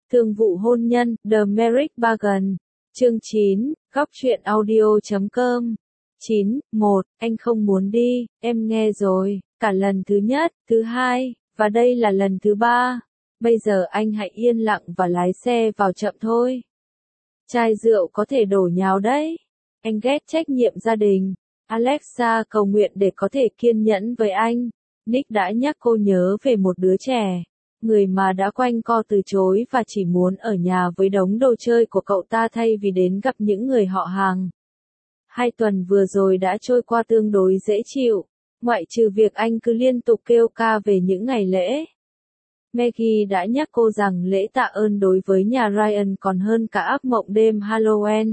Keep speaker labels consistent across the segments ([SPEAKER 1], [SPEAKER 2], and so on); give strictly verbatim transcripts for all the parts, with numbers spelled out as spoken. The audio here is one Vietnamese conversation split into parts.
[SPEAKER 1] Thương vụ hôn nhân, The Marriage Bargain. Chương chín, góc truyện audio chấm com. chín, một, anh không muốn đi, em nghe rồi, cả lần thứ nhất, thứ hai, và đây là lần thứ ba. Bây giờ anh hãy yên lặng và lái xe vào chậm thôi. Chai rượu có thể đổ nhào đấy. Anh ghét trách nhiệm gia đình. Alexa cầu nguyện để có thể kiên nhẫn với anh. Nick đã nhắc cô nhớ về một đứa trẻ. Người mà đã quanh co từ chối và chỉ muốn ở nhà với đống đồ chơi của cậu ta thay vì đến gặp những người họ hàng. Hai tuần vừa rồi đã trôi qua tương đối dễ chịu, ngoại trừ việc anh cứ liên tục kêu ca về những ngày lễ. Maggie đã nhắc cô rằng lễ tạ ơn đối với nhà Ryan còn hơn cả ác mộng đêm Halloween.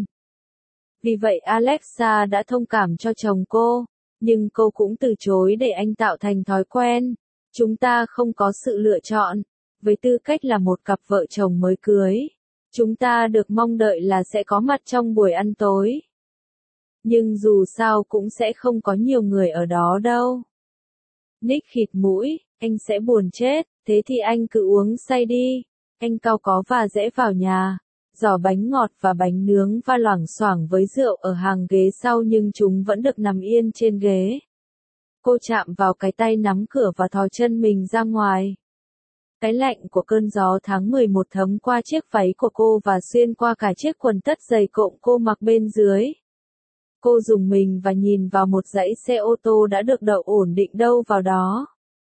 [SPEAKER 1] Vì vậy Alexa đã thông cảm cho chồng cô, nhưng cô cũng từ chối để anh tạo thành thói quen. Chúng ta không có sự lựa chọn. Với tư cách là một cặp vợ chồng mới cưới, chúng ta được mong đợi là sẽ có mặt trong buổi ăn tối. Nhưng dù sao cũng sẽ không có nhiều người ở đó đâu. Nick khịt mũi, anh sẽ buồn chết, thế thì anh cứ uống say đi. Anh cau có và rẽ vào nhà. Giỏ bánh ngọt và bánh nướng va loảng xoảng với rượu ở hàng ghế sau nhưng chúng vẫn được nằm yên trên ghế. Cô chạm vào cái tay nắm cửa và thò chân mình ra ngoài. Cái lạnh của cơn gió tháng mười một thấm qua chiếc váy của cô và xuyên qua cả chiếc quần tất dày cộm cô mặc bên dưới. Cô rùng mình và nhìn vào một dãy xe ô tô đã được đậu ổn định đâu vào đó.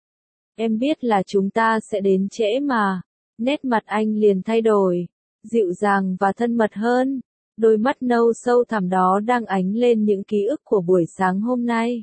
[SPEAKER 1] Em biết là chúng ta sẽ đến trễ mà. Nét mặt anh liền thay đổi, dịu dàng và thân mật hơn. Đôi mắt nâu sâu thẳm đó đang ánh lên những ký ức của buổi sáng hôm nay.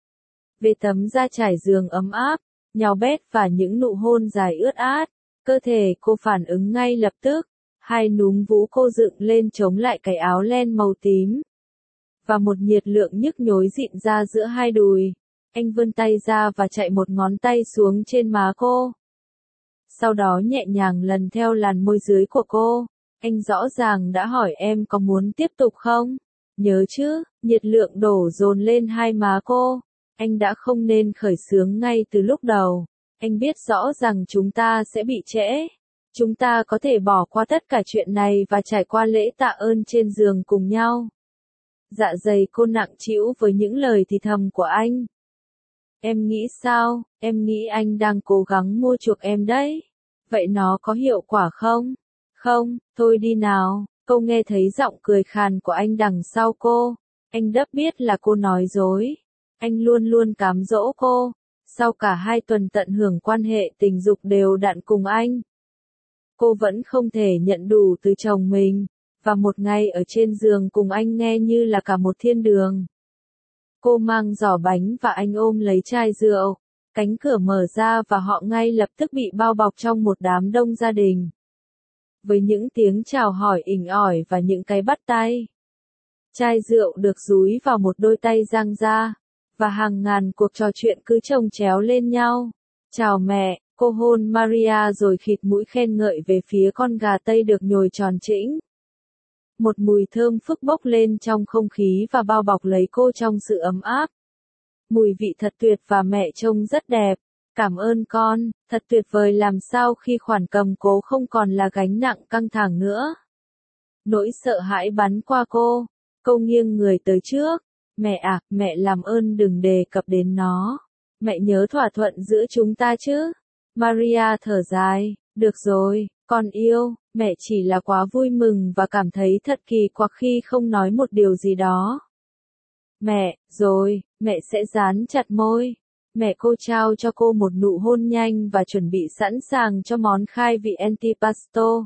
[SPEAKER 1] Về tấm da trải giường ấm áp, nhào bét và những nụ hôn dài ướt át, cơ thể cô phản ứng ngay lập tức, hai núm vú cô dựng lên chống lại cái áo len màu tím. Và một nhiệt lượng nhức nhối dịn ra giữa hai đùi. Anh vươn tay ra và chạy một ngón tay xuống trên má cô. Sau đó nhẹ nhàng lần theo làn môi dưới của cô. Anh rõ ràng đã hỏi em có muốn tiếp tục không? Nhớ chứ, nhiệt lượng đổ dồn lên hai má cô. Anh đã không nên khởi xướng ngay từ lúc đầu. Anh biết rõ rằng chúng ta sẽ bị trễ. Chúng ta có thể bỏ qua tất cả chuyện này và trải qua lễ tạ ơn trên giường cùng nhau. Dạ dày cô nặng trĩu với những lời thì thầm của anh. Em nghĩ sao? Em nghĩ anh đang cố gắng mua chuộc em đấy. Vậy nó có hiệu quả không? Không, thôi đi nào. Cô nghe thấy giọng cười khàn của anh đằng sau cô. Anh đắp biết là cô nói dối. Anh luôn luôn cám dỗ cô. Sau cả hai tuần tận hưởng quan hệ tình dục đều đặn cùng anh, cô vẫn không thể nhận đủ từ chồng mình. Và một ngày ở trên giường cùng anh nghe như là cả một thiên đường. Cô mang giỏ bánh và anh ôm lấy chai rượu. Cánh cửa mở ra và họ ngay lập tức bị bao bọc trong một đám đông gia đình. Với những tiếng chào hỏi inh ỏi và những cái bắt tay. Chai rượu được dúi vào một đôi tay dang ra. Và hàng ngàn cuộc trò chuyện cứ chồng chéo lên nhau. Chào mẹ, cô hôn Maria rồi khịt mũi khen ngợi về phía con gà tây được nhồi tròn trĩnh. Một mùi thơm phức bốc lên trong không khí và bao bọc lấy cô trong sự ấm áp. Mùi vị thật tuyệt và mẹ trông rất đẹp. Cảm ơn con, thật tuyệt vời làm sao khi khoản cầm cố không còn là gánh nặng căng thẳng nữa. Nỗi sợ hãi bắn qua cô. Cô nghiêng người tới trước. Mẹ à, mẹ làm ơn đừng đề cập đến nó. Mẹ nhớ thỏa thuận giữa chúng ta chứ. Maria thở dài, được rồi, con yêu, mẹ chỉ là quá vui mừng và cảm thấy thật kỳ quặc khi không nói một điều gì đó. Mẹ, rồi, mẹ sẽ dán chặt môi. Mẹ cô trao cho cô một nụ hôn nhanh và chuẩn bị sẵn sàng cho món khai vị antipasto.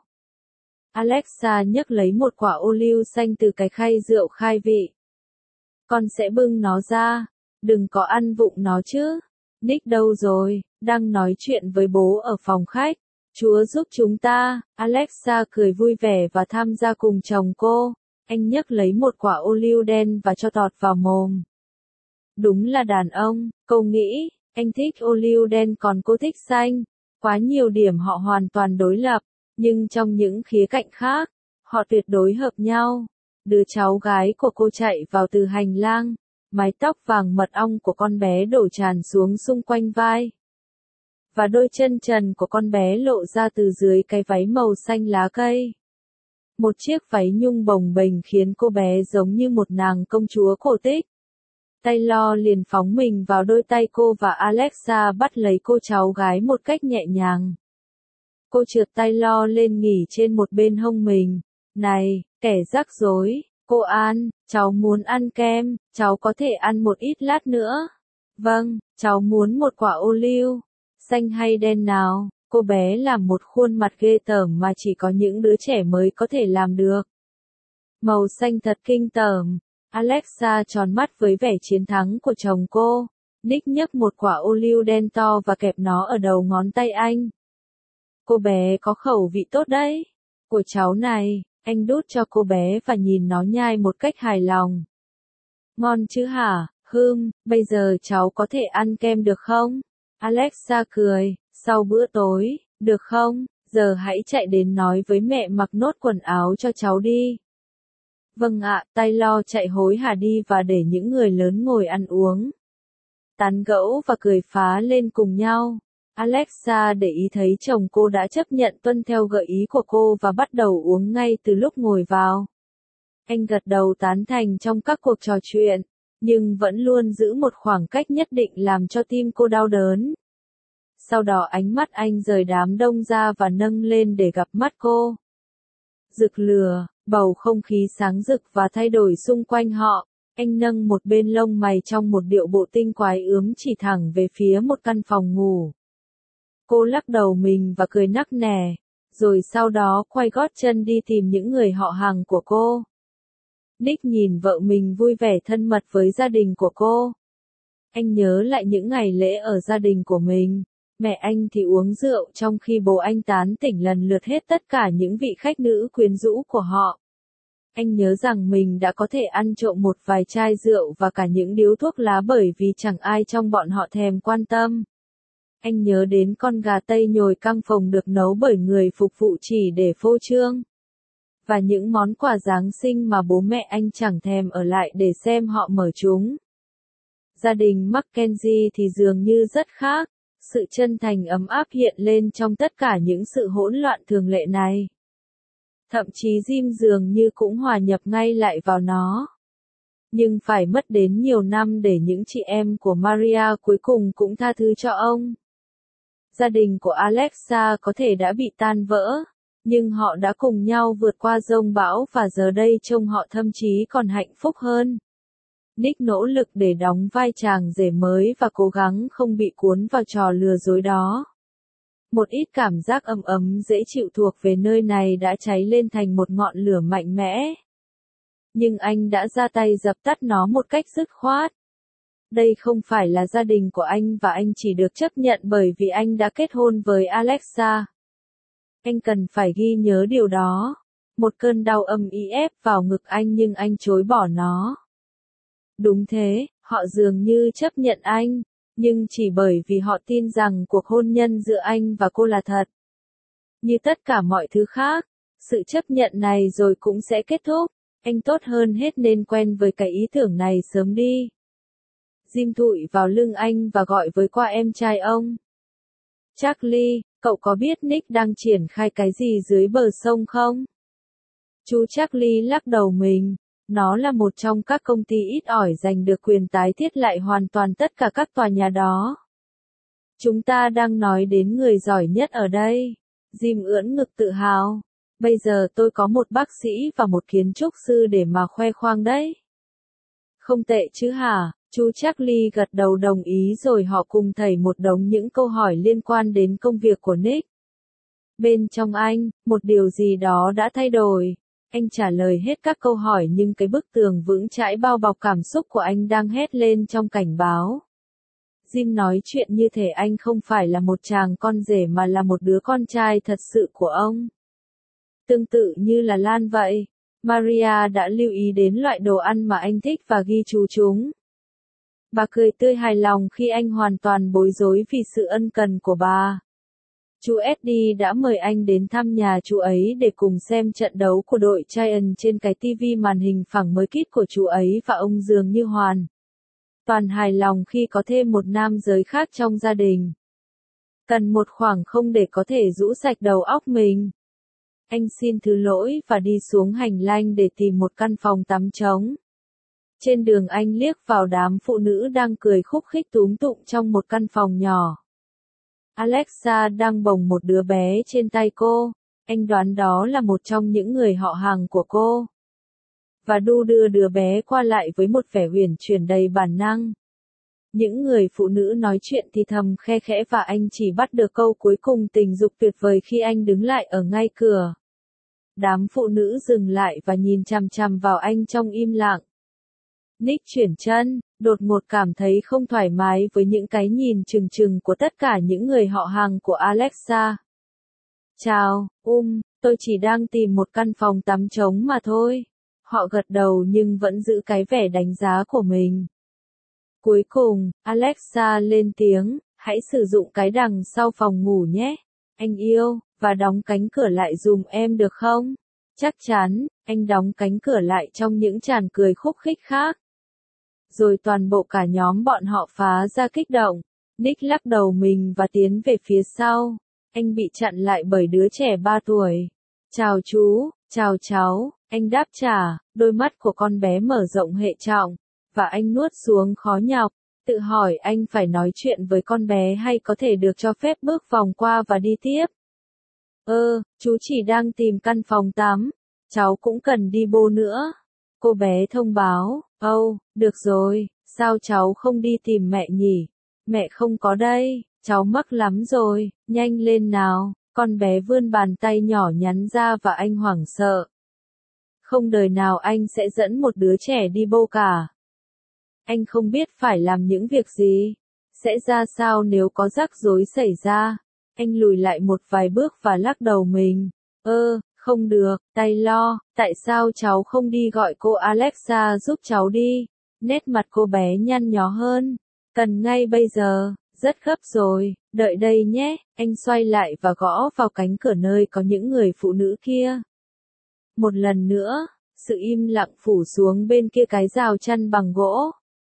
[SPEAKER 1] Alexa nhấc lấy một quả ô liu xanh từ cái khay rượu khai vị. Con sẽ bưng nó ra, đừng có ăn vụng nó chứ. Nick đâu rồi, đang nói chuyện với bố ở phòng khách. Chúa giúp chúng ta. Alexa cười vui vẻ và tham gia cùng chồng cô. Anh nhấc lấy một quả ô liu đen và cho tọt vào mồm. Đúng là đàn ông, cô nghĩ. Anh thích ô liu đen còn cô thích xanh. Quá nhiều điểm họ hoàn toàn đối lập, nhưng trong những khía cạnh khác, họ tuyệt đối hợp nhau. Đứa cháu gái của cô chạy vào từ hành lang. Mái tóc vàng mật ong của con bé đổ tràn xuống xung quanh vai. và đôi chân trần của con bé lộ ra từ dưới cái váy màu xanh lá cây. Một chiếc váy nhung bồng bềnh khiến cô bé giống như một nàng công chúa cổ tích. Taylor liền phóng mình vào đôi tay cô và Alexa bắt lấy cô cháu gái một cách nhẹ nhàng. Cô trượt Taylor lên nghỉ trên một bên hông mình. Này, kẻ rắc rối, cô An, cháu muốn ăn kem, cháu có thể ăn một ít lát nữa. Vâng, cháu muốn một quả ô liu, xanh hay đen nào? Cô bé làm một khuôn mặt ghê tởm mà chỉ có những đứa trẻ mới có thể làm được. Màu xanh thật kinh tởm. Alexa tròn mắt với vẻ chiến thắng của chồng cô. Nick nhấc một quả ô liu đen to và kẹp nó ở đầu ngón tay anh. Cô bé có khẩu vị tốt đấy. Của cháu này, anh đút cho cô bé và nhìn nó nhai một cách hài lòng. Ngon chứ hả, hừm, bây giờ cháu có thể ăn kem được không? Alexa cười, sau bữa tối, được không? Giờ hãy chạy đến nói với mẹ mặc nốt quần áo cho cháu đi. Vâng ạ, Taylor chạy hối hả đi và để những người lớn ngồi ăn uống, tán gẫu và cười phá lên cùng nhau. Alexa để ý thấy chồng cô đã chấp nhận tuân theo gợi ý của cô và bắt đầu uống ngay từ lúc ngồi vào. Anh gật đầu tán thành trong các cuộc trò chuyện, nhưng vẫn luôn giữ một khoảng cách nhất định làm cho tim cô đau đớn. Sau đó ánh mắt anh rời đám đông ra và nâng lên để gặp mắt cô. Rực lửa, bầu không khí sáng rực và thay đổi xung quanh họ. Anh nâng một bên lông mày trong một điệu bộ tinh quái ướm chỉ thẳng về phía một căn phòng ngủ. Cô lắc đầu mình và cười nắc nẻ, rồi sau đó quay gót chân đi tìm những người họ hàng của cô. Nick nhìn vợ mình vui vẻ thân mật với gia đình của cô. Anh nhớ lại những ngày lễ ở gia đình của mình. Mẹ anh thì uống rượu trong khi bố anh tán tỉnh lần lượt hết tất cả những vị khách nữ quyến rũ của họ. Anh nhớ rằng mình đã có thể ăn trộm một vài chai rượu và cả những điếu thuốc lá bởi vì chẳng ai trong bọn họ thèm quan tâm. Anh nhớ đến con gà tây nhồi căng phồng được nấu bởi người phục vụ chỉ để phô trương. Và những món quà Giáng sinh mà bố mẹ anh chẳng thèm ở lại để xem họ mở chúng. Gia đình Mackenzie thì dường như rất khác. Sự chân thành ấm áp hiện lên trong tất cả những sự hỗn loạn thường lệ này. Thậm chí Jim dường như cũng hòa nhập ngay lại vào nó. Nhưng phải mất đến nhiều năm để những chị em của Maria cuối cùng cũng tha thứ cho ông. Gia đình của Alexa có thể đã bị tan vỡ, nhưng họ đã cùng nhau vượt qua dông bão và giờ đây trông họ thậm chí còn hạnh phúc hơn. Nick nỗ lực để đóng vai chàng rể mới và cố gắng không bị cuốn vào trò lừa dối đó. Một ít cảm giác ấm ấm dễ chịu thuộc về nơi này đã cháy lên thành một ngọn lửa mạnh mẽ. Nhưng anh đã ra tay dập tắt nó một cách dứt khoát. Đây không phải là gia đình của anh và anh chỉ được chấp nhận bởi vì anh đã kết hôn với Alexa. Anh cần phải ghi nhớ điều đó. Một cơn đau âm ỉ ép vào ngực anh nhưng anh chối bỏ nó. Đúng thế, họ dường như chấp nhận anh, nhưng chỉ bởi vì họ tin rằng cuộc hôn nhân giữa anh và cô là thật. Như tất cả mọi thứ khác, sự chấp nhận này rồi cũng sẽ kết thúc, anh tốt hơn hết nên quen với cái ý tưởng này sớm đi. Jim thụi vào lưng anh và gọi với qua em trai ông. Charlie, cậu có biết Nick đang triển khai cái gì dưới bờ sông không? Chú Charlie lắc đầu mình. Nó là một trong các công ty ít ỏi giành được quyền tái thiết lại hoàn toàn tất cả các tòa nhà đó. Chúng ta đang nói đến người giỏi nhất ở đây. Jim ưỡn ngực tự hào. Bây giờ tôi có một bác sĩ và một kiến trúc sư để mà khoe khoang đấy. Không tệ chứ hả? Chú Charlie gật đầu đồng ý rồi họ cùng thảy một đống những câu hỏi liên quan đến công việc của Nick. Bên trong anh, một điều gì đó đã thay đổi. Anh trả lời hết các câu hỏi nhưng cái bức tường vững chãi bao bọc cảm xúc của anh đang hét lên trong cảnh báo. Jim nói chuyện như thể anh không phải là một chàng con rể mà là một đứa con trai thật sự của ông. Tương tự như là Lan vậy, Maria đã lưu ý đến loại đồ ăn mà anh thích và ghi chú chúng. Bà cười tươi hài lòng khi anh hoàn toàn bối rối vì sự ân cần của bà. Chú Eddie đã mời anh đến thăm nhà chú ấy để cùng xem trận đấu của đội Giants trên cái tivi màn hình phẳng mới kít của chú ấy và ông dường như hoàn toàn hài lòng khi có thêm một nam giới khác trong gia đình. Cần một khoảng không để có thể rũ sạch đầu óc mình. Anh xin thứ lỗi và đi xuống hành lang để tìm một căn phòng tắm trống. Trên đường anh liếc vào đám phụ nữ đang cười khúc khích túm tụm trong một căn phòng nhỏ. Alexa đang bồng một đứa bé trên tay cô, anh đoán đó là một trong những người họ hàng của cô. Và đu đưa đứa bé qua lại với một vẻ uyển chuyển đầy bản năng. Những người phụ nữ nói chuyện thì thầm khe khẽ và anh chỉ bắt được câu cuối cùng tình dục tuyệt vời khi anh đứng lại ở ngay cửa. Đám phụ nữ dừng lại và nhìn chằm chằm vào anh trong im lặng. Nick chuyển chân, đột ngột cảm thấy không thoải mái với những cái nhìn trừng trừng của tất cả những người họ hàng của Alexa. Chào, um, tôi chỉ đang tìm một căn phòng tắm trống mà thôi. Họ gật đầu nhưng vẫn giữ cái vẻ đánh giá của mình. Cuối cùng, Alexa lên tiếng, hãy sử dụng cái đằng sau phòng ngủ nhé, anh yêu, và đóng cánh cửa lại giùm em được không? Chắc chắn, anh đóng cánh cửa lại trong những tràng cười khúc khích khác. Rồi toàn bộ cả nhóm bọn họ phá ra kích động. Nick lắc đầu mình và tiến về phía sau. Anh bị chặn lại bởi đứa trẻ ba tuổi. Chào chú, chào cháu, anh đáp trả, đôi mắt của con bé mở rộng hệ trọng. Và anh nuốt xuống khó nhọc, tự hỏi anh phải nói chuyện với con bé hay có thể được cho phép bước vòng qua và đi tiếp. Ơ, chú chỉ đang tìm căn phòng tắm, cháu cũng cần đi bô nữa. Cô bé thông báo, âu, oh, được rồi, sao cháu không đi tìm mẹ nhỉ? Mẹ không có đây, cháu mắc lắm rồi, nhanh lên nào, con bé vươn bàn tay nhỏ nhắn ra và anh hoảng sợ. Không đời nào anh sẽ dẫn một đứa trẻ đi bô cả. Anh không biết phải làm những việc gì, sẽ ra sao nếu có rắc rối xảy ra. Anh lùi lại một vài bước và lắc đầu mình. Ơ, không được, Taylor, tại sao cháu không đi gọi cô Alexa giúp cháu đi? Nét mặt cô bé nhăn nhó hơn. Cần ngay bây giờ, rất gấp rồi, đợi đây nhé. Anh xoay lại và gõ vào cánh cửa nơi có những người phụ nữ kia. Một lần nữa, sự im lặng phủ xuống bên kia cái rào chắn bằng gỗ.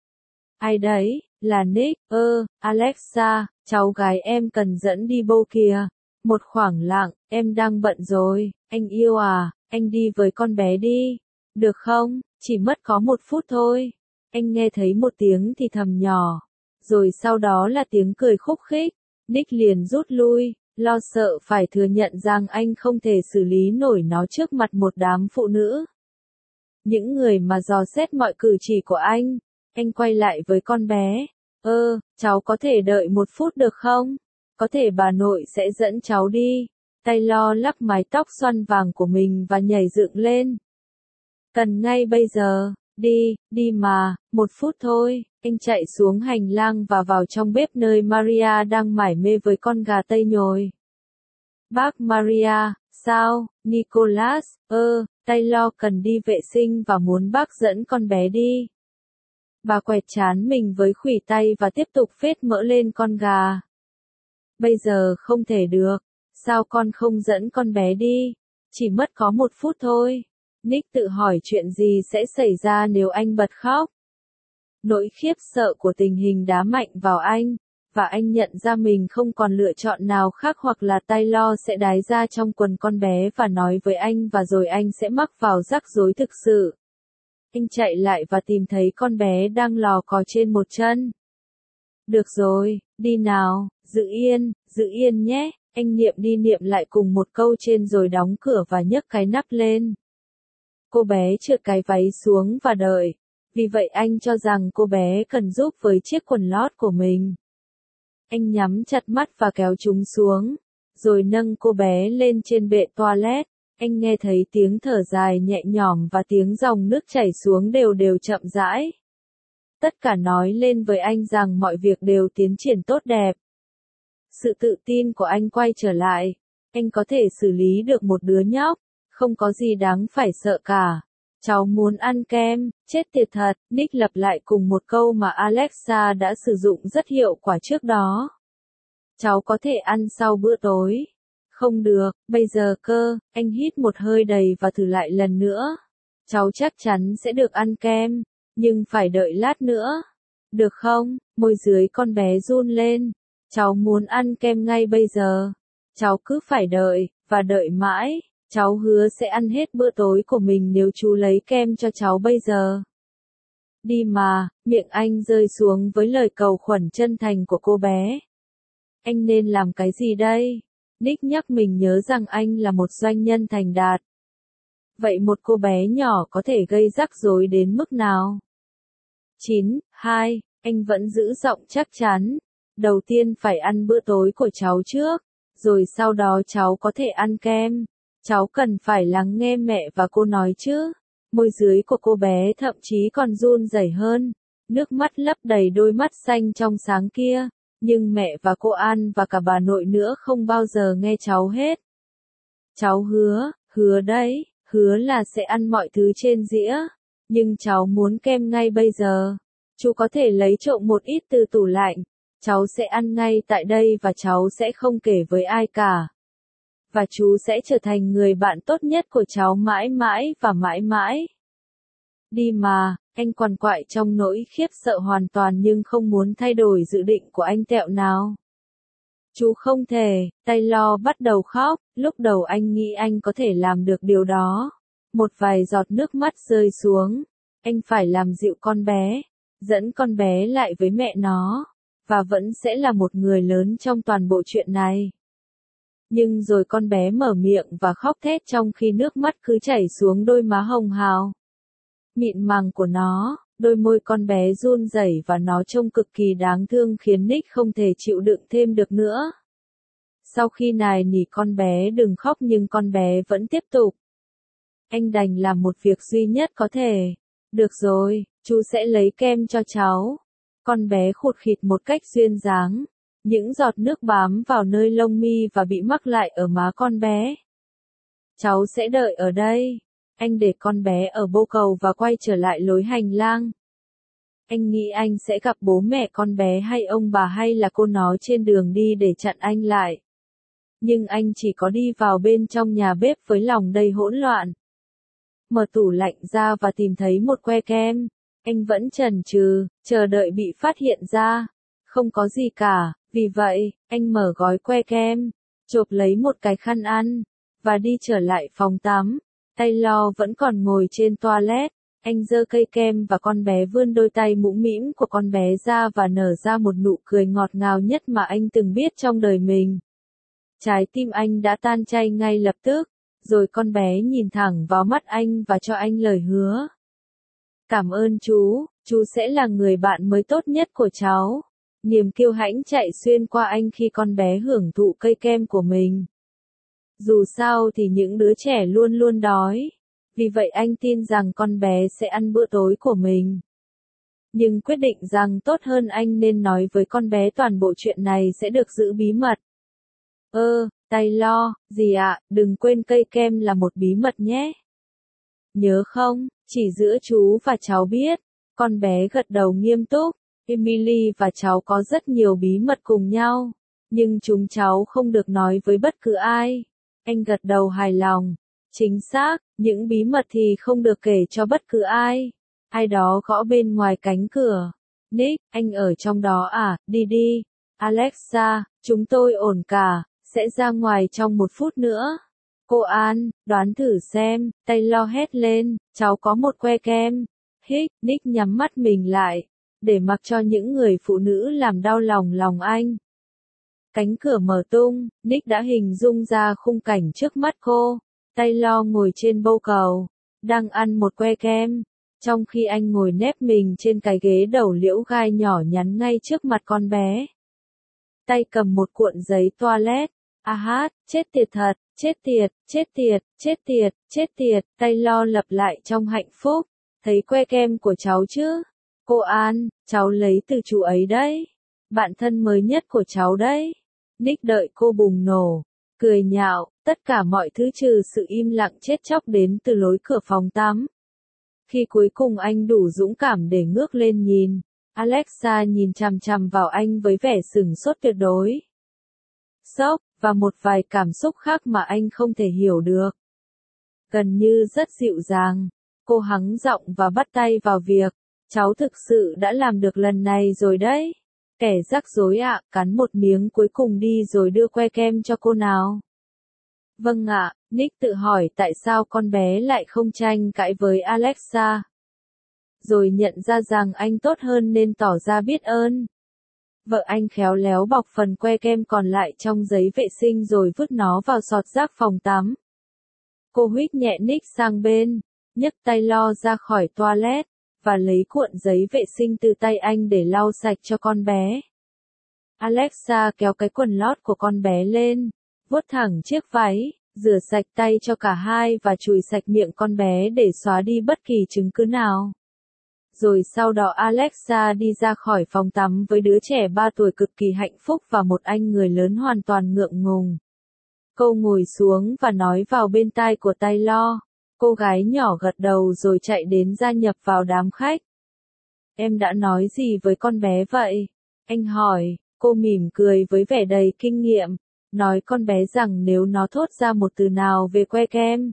[SPEAKER 1] Ai đấy, là Nick, ơ, Alexa, cháu gái em cần dẫn đi bô kìa. Một khoảng lặng, em đang bận rồi, anh yêu à, anh đi với con bé đi. Được không, chỉ mất có một phút thôi. Anh nghe thấy một tiếng thì thầm nhỏ. Rồi sau đó là tiếng cười khúc khích. Nick liền rút lui, lo sợ phải thừa nhận rằng anh không thể xử lý nổi nó trước mặt một đám phụ nữ. Những người mà dò xét mọi cử chỉ của anh. Anh quay lại với con bé. Ơ, cháu có thể đợi một phút được không? Có thể bà nội sẽ dẫn cháu đi. Taylor lắc mái tóc xoăn vàng của mình và nhảy dựng lên. Cần ngay bây giờ, đi, đi mà, một phút thôi. Anh chạy xuống hành lang và vào trong bếp nơi Maria đang mải mê với con gà tây nhồi. Bác Maria, sao, Nicholas, ơ, Taylor cần đi vệ sinh và muốn bác dẫn con bé đi. Bà quẹt trán mình với khuỷu tay và tiếp tục phết mỡ lên con gà. Bây giờ không thể được, sao con không dẫn con bé đi? Chỉ mất có một phút thôi. Nick tự hỏi chuyện gì sẽ xảy ra nếu anh bật khóc. Nỗi khiếp sợ của tình hình đá mạnh vào anh, và anh nhận ra mình không còn lựa chọn nào khác hoặc là Taylor sẽ đái ra trong quần con bé và nói với anh và rồi anh sẽ mắc vào rắc rối thực sự. Anh chạy lại và tìm thấy con bé đang lò cò trên một chân. Được rồi, đi nào, giữ yên, giữ yên nhé. Anh niệm đi niệm lại cùng một câu trên rồi đóng cửa và nhấc cái nắp lên. Cô bé trượt cái váy xuống và đợi. Vì vậy anh cho rằng cô bé cần giúp với chiếc quần lót của mình. Anh nhắm chặt mắt và kéo chúng xuống, rồi nâng cô bé lên trên bệ toilet. Anh nghe thấy tiếng thở dài nhẹ nhõm và tiếng dòng nước chảy xuống đều đều chậm rãi. Tất cả nói lên với anh rằng mọi việc đều tiến triển tốt đẹp. Sự tự tin của anh quay trở lại. Anh có thể xử lý được một đứa nhóc, không có gì đáng phải sợ cả. Cháu muốn ăn kem, chết tiệt thật, Nick lặp lại cùng một câu mà Alexa đã sử dụng rất hiệu quả trước đó. Cháu có thể ăn sau bữa tối. Không được, bây giờ cơ, anh hít một hơi đầy và thử lại lần nữa. Cháu chắc chắn sẽ được ăn kem, nhưng phải đợi lát nữa. Được không? Môi dưới con bé run lên. Cháu muốn ăn kem ngay bây giờ. Cháu cứ phải đợi, và đợi mãi. Cháu hứa sẽ ăn hết bữa tối của mình nếu chú lấy kem cho cháu bây giờ. Đi mà, miệng anh rơi xuống với lời cầu khẩn chân thành của cô bé. Anh nên làm cái gì đây? Nick nhắc mình nhớ rằng anh là một doanh nhân thành đạt. Vậy một cô bé nhỏ có thể gây rắc rối đến mức nào? chín, hai, anh vẫn giữ giọng chắc chắn. Đầu tiên phải ăn bữa tối của cháu trước, rồi sau đó cháu có thể ăn kem. Cháu cần phải lắng nghe mẹ và cô nói chứ. Môi dưới của cô bé thậm chí còn run rẩy hơn. Nước mắt lấp đầy đôi mắt xanh trong sáng kia. Nhưng mẹ và cô An và cả bà nội nữa không bao giờ nghe cháu hết. Cháu hứa, hứa đấy, hứa là sẽ ăn mọi thứ trên dĩa. Nhưng cháu muốn kem ngay bây giờ. Chú có thể lấy trộm một ít từ tủ lạnh. Cháu sẽ ăn ngay tại đây và cháu sẽ không kể với ai cả. Và chú sẽ trở thành người bạn tốt nhất của cháu mãi mãi và mãi mãi. Đi mà, anh quằn quại trong nỗi khiếp sợ hoàn toàn nhưng không muốn thay đổi dự định của anh tẹo nào. Chú không thể, Taylor bắt đầu khóc, lúc đầu anh nghĩ anh có thể làm được điều đó. Một vài giọt nước mắt rơi xuống, anh phải làm dịu con bé, dẫn con bé lại với mẹ nó, và vẫn sẽ là một người lớn trong toàn bộ chuyện này. Nhưng rồi con bé mở miệng và khóc thét trong khi nước mắt cứ chảy xuống đôi má hồng hào. Mịn màng của nó, đôi môi con bé run rẩy và nó trông cực kỳ đáng thương khiến Nick không thể chịu đựng thêm được nữa. Sau khi nài nỉ con bé đừng khóc nhưng con bé vẫn tiếp tục. Anh đành làm một việc duy nhất có thể. Được rồi, chú sẽ lấy kem cho cháu. Con bé khụt khịt một cách duyên dáng. Những giọt nước bám vào nơi lông mi và bị mắc lại ở má con bé. Cháu sẽ đợi ở đây. Anh để con bé ở bô cầu và quay trở lại lối hành lang. Anh nghĩ anh sẽ gặp bố mẹ con bé hay ông bà hay là cô nó trên đường đi để chặn anh lại. Nhưng anh chỉ có đi vào bên trong nhà bếp với lòng đầy hỗn loạn. Mở tủ lạnh ra và tìm thấy một que kem. Anh vẫn chần chừ, chờ đợi bị phát hiện ra. Không có gì cả, vì vậy, anh mở gói que kem, chộp lấy một cái khăn ăn, và đi trở lại phòng tắm. Taylor vẫn còn ngồi trên toilet. Anh giơ cây kem và con bé vươn đôi tay mũm mĩm của con bé ra và nở ra một nụ cười ngọt ngào nhất mà anh từng biết trong đời mình. Trái tim anh đã tan chảy ngay lập tức, rồi con bé nhìn thẳng vào mắt anh và cho anh lời hứa. Cảm ơn chú, chú sẽ là người bạn mới tốt nhất của cháu. Niềm kiêu hãnh chạy xuyên qua anh khi con bé hưởng thụ cây kem của mình. Dù sao thì những đứa trẻ luôn luôn đói. Vì vậy anh tin rằng con bé sẽ ăn bữa tối của mình. Nhưng quyết định rằng tốt hơn anh nên nói với con bé toàn bộ chuyện này sẽ được giữ bí mật. Ơ, Taylor, gì ạ, đừng quên cây kem là một bí mật nhé. Nhớ không, chỉ giữa chú và cháu biết. Con bé gật đầu nghiêm túc. Emily và cháu có rất nhiều bí mật cùng nhau. Nhưng chúng cháu không được nói với bất cứ ai. Anh gật đầu hài lòng. Chính xác, những bí mật thì không được kể cho bất cứ ai. Ai đó gõ bên ngoài cánh cửa. Nick, anh ở trong đó à, đi đi. Alexa, chúng tôi ổn cả, sẽ ra ngoài trong một phút nữa. Cô An, đoán thử xem, Taylor hét lên, cháu có một que kem. Hích, Nick nhắm mắt mình lại, để mặc cho những người phụ nữ làm đau lòng lòng anh. Cánh cửa mở tung, Nick đã hình dung ra khung cảnh trước mắt cô. Taylor ngồi trên bô cầu, đang ăn một que kem, trong khi anh ngồi nép mình trên cái ghế đầu liễu gai nhỏ nhắn ngay trước mặt con bé. Tay cầm một cuộn giấy toilet. À hát, chết tiệt thật, chết tiệt, chết tiệt, chết tiệt, chết tiệt, Taylor lặp lại trong hạnh phúc. Thấy que kem của cháu chứ? Cô An, cháu lấy từ chú ấy đấy. Bạn thân mới nhất của cháu đấy. Nick đợi cô bùng nổ. Cười nhạo, tất cả mọi thứ trừ sự im lặng chết chóc đến từ lối cửa phòng tắm. Khi cuối cùng anh đủ dũng cảm để ngước lên nhìn, Alexa nhìn chằm chằm vào anh với vẻ sửng sốt tuyệt đối. Sốc, và một vài cảm xúc khác mà anh không thể hiểu được. Gần như rất dịu dàng, cô hắng giọng và bắt tay vào việc. Cháu thực sự đã làm được lần này rồi đấy. Kẻ rắc rối ạ, cắn một miếng cuối cùng đi rồi đưa que kem cho cô nào. Vâng ạ, Nick tự hỏi tại sao con bé lại không tranh cãi với Alexa. Rồi nhận ra rằng anh tốt hơn nên tỏ ra biết ơn. Vợ anh khéo léo bọc phần que kem còn lại trong giấy vệ sinh rồi vứt nó vào sọt rác phòng tắm. Cô huých nhẹ Nick sang bên, nhấc tay lo ra khỏi toilet, và lấy cuộn giấy vệ sinh từ tay anh để lau sạch cho con bé. Alexa kéo cái quần lót của con bé lên, vuốt thẳng chiếc váy, rửa sạch tay cho cả hai và chùi sạch miệng con bé để xóa đi bất kỳ chứng cứ nào. Rồi sau đó Alexa đi ra khỏi phòng tắm với đứa trẻ ba tuổi cực kỳ hạnh phúc và một anh người lớn hoàn toàn ngượng ngùng. Cô ngồi xuống và nói vào bên tai của Taylor. Cô gái nhỏ gật đầu rồi chạy đến gia nhập vào đám khách. Em đã nói gì với con bé vậy? Anh hỏi, cô mỉm cười với vẻ đầy kinh nghiệm, nói con bé rằng nếu nó thốt ra một từ nào về que kem,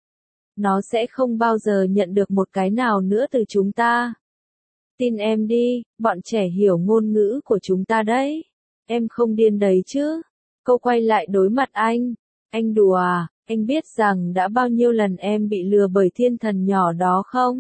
[SPEAKER 1] nó sẽ không bao giờ nhận được một cái nào nữa từ chúng ta. Tin em đi, bọn trẻ hiểu ngôn ngữ của chúng ta đấy. Em không điên đấy chứ? Cô quay lại đối mặt anh. Anh đùa à? Anh biết rằng đã bao nhiêu lần em bị lừa bởi thiên thần nhỏ đó không?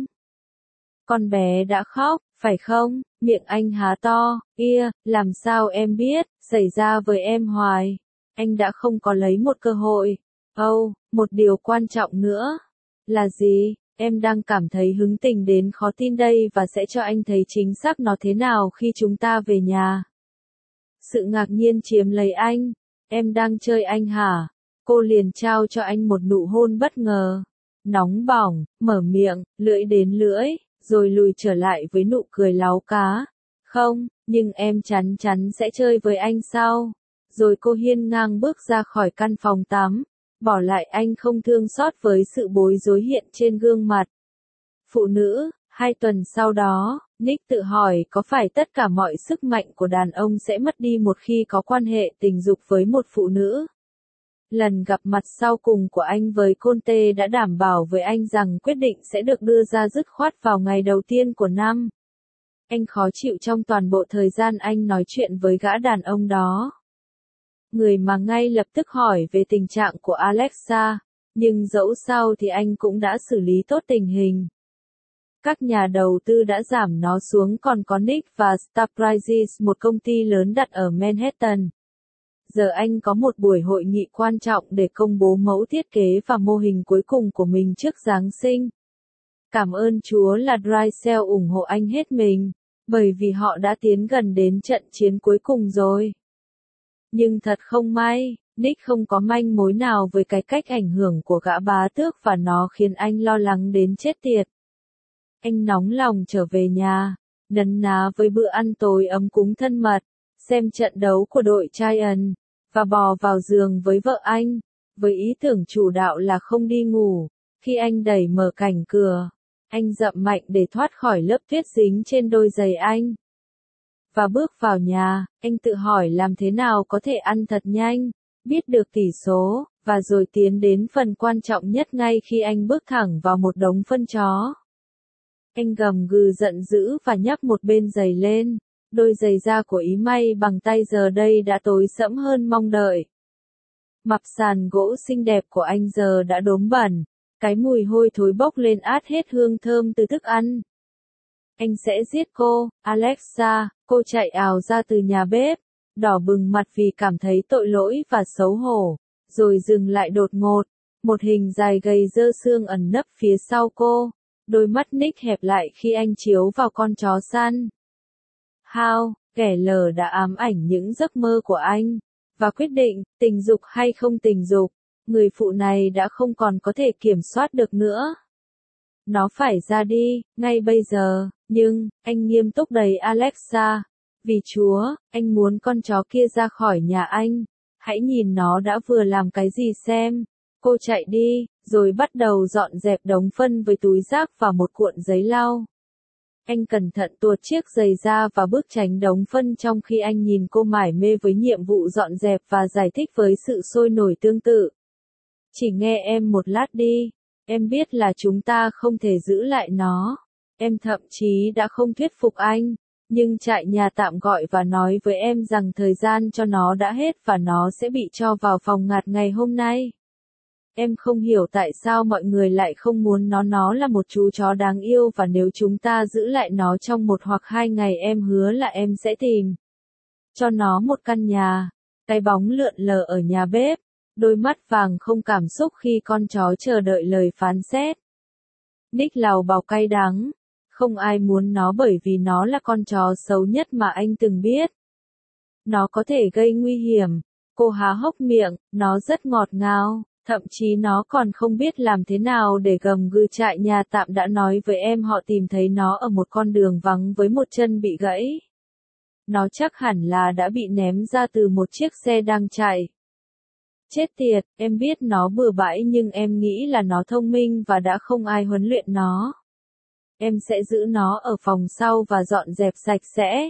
[SPEAKER 1] Con bé đã khóc, phải không? Miệng anh há to, ia, làm sao em biết, xảy ra với em hoài. Anh đã không có lấy một cơ hội. Oh, một điều quan trọng nữa. Là gì? Em đang cảm thấy hứng tình đến khó tin đây và sẽ cho anh thấy chính xác nó thế nào khi chúng ta về nhà. Sự ngạc nhiên chiếm lấy anh. Em đang chơi anh hả? Cô liền trao cho anh một nụ hôn bất ngờ. Nóng bỏng, mở miệng, lưỡi đến lưỡi, rồi lùi trở lại với nụ cười láu cá. Không, nhưng em chắn chắn sẽ chơi với anh sau. Rồi cô hiên ngang bước ra khỏi căn phòng tắm, bỏ lại anh không thương xót với sự bối rối hiện trên gương mặt. Phụ nữ, hai tuần sau đó, Nick tự hỏi có phải tất cả mọi sức mạnh của đàn ông sẽ mất đi một khi có quan hệ tình dục với một phụ nữ. Lần gặp mặt sau cùng của anh với Conte đã đảm bảo với anh rằng quyết định sẽ được đưa ra dứt khoát vào ngày đầu tiên của năm. Anh khó chịu trong toàn bộ thời gian anh nói chuyện với gã đàn ông đó. Người mà ngay lập tức hỏi về tình trạng của Alexa, nhưng dẫu sao thì anh cũng đã xử lý tốt tình hình. Các nhà đầu tư đã giảm nó xuống còn có Nick và Starprises, một công ty lớn đặt ở Manhattan. Giờ anh có một buổi hội nghị quan trọng để công bố mẫu thiết kế và mô hình cuối cùng của mình trước Giáng sinh. Cảm ơn Chúa là Drysdale ủng hộ anh hết mình, bởi vì họ đã tiến gần đến trận chiến cuối cùng rồi. Nhưng thật không may, Nick không có manh mối nào với cái cách ảnh hưởng của gã bá tước và nó khiến anh lo lắng đến chết tiệt. Anh nóng lòng trở về nhà, nấn ná với bữa ăn tối ấm cúng thân mật, xem trận đấu của đội Giants, và bò vào giường với vợ anh, với ý tưởng chủ đạo là không đi ngủ. Khi anh đẩy mở cảnh cửa, anh dậm mạnh để thoát khỏi lớp tuyết dính trên đôi giày anh. Và bước vào nhà, anh tự hỏi làm thế nào có thể ăn thật nhanh, biết được tỷ số, và rồi tiến đến phần quan trọng nhất ngay khi anh bước thẳng vào một đống phân chó. Anh gầm gừ giận dữ và nhấc một bên giày lên. Đôi giày da của ý may bằng tay giờ đây đã tối sẫm hơn mong đợi. Mặt sàn gỗ xinh đẹp của anh giờ đã đốm bẩn, cái mùi hôi thối bốc lên át hết hương thơm từ thức ăn. Anh sẽ giết cô, Alexa, cô chạy ào ra từ nhà bếp, đỏ bừng mặt vì cảm thấy tội lỗi và xấu hổ, rồi dừng lại đột ngột, một hình dài gầy dơ xương ẩn nấp phía sau cô, đôi mắt Nick hẹp lại khi anh chiếu vào con chó săn. Hao, kẻ lờ đã ám ảnh những giấc mơ của anh, và quyết định, tình dục hay không tình dục, người phụ này đã không còn có thể kiểm soát được nữa. Nó phải ra đi, ngay bây giờ, nhưng, anh nghiêm túc đẩy Alexa. Vì Chúa, anh muốn con chó kia ra khỏi nhà anh. Hãy nhìn nó đã vừa làm cái gì xem. Cô chạy đi, rồi bắt đầu dọn dẹp đống phân với túi rác và một cuộn giấy lau. Anh cẩn thận tuột chiếc giày ra và bước tránh đống phân trong khi anh nhìn cô mải mê với nhiệm vụ dọn dẹp và giải thích với sự sôi nổi tương tự. Chỉ nghe em một lát đi. Em biết là chúng ta không thể giữ lại nó. Em thậm chí đã không thuyết phục anh. Nhưng trại nhà tạm gọi và nói với em rằng thời gian cho nó đã hết và nó sẽ bị cho vào phòng ngạt ngày hôm nay. Em không hiểu tại sao mọi người lại không muốn nó. Nó là một chú chó đáng yêu và nếu chúng ta giữ lại nó trong một hoặc hai ngày em hứa là em sẽ tìm cho nó một căn nhà. Cái bóng lượn lờ ở nhà bếp, đôi mắt vàng không cảm xúc khi con chó chờ đợi lời phán xét. Nick lào bào cay đắng. Không ai muốn nó bởi vì nó là con chó xấu nhất mà anh từng biết. Nó có thể gây nguy hiểm. Cô há hốc miệng, nó rất ngọt ngào, thậm chí nó còn không biết làm thế nào để gầm gừ. Trại nhà tạm đã nói với em họ tìm thấy nó ở một con đường vắng với một chân bị gãy. Nó chắc hẳn là đã bị ném ra từ một chiếc xe đang chạy. Chết tiệt, em biết nó bừa bãi nhưng em nghĩ là nó thông minh và đã không ai huấn luyện nó. Em sẽ giữ nó ở phòng sau và dọn dẹp sạch sẽ.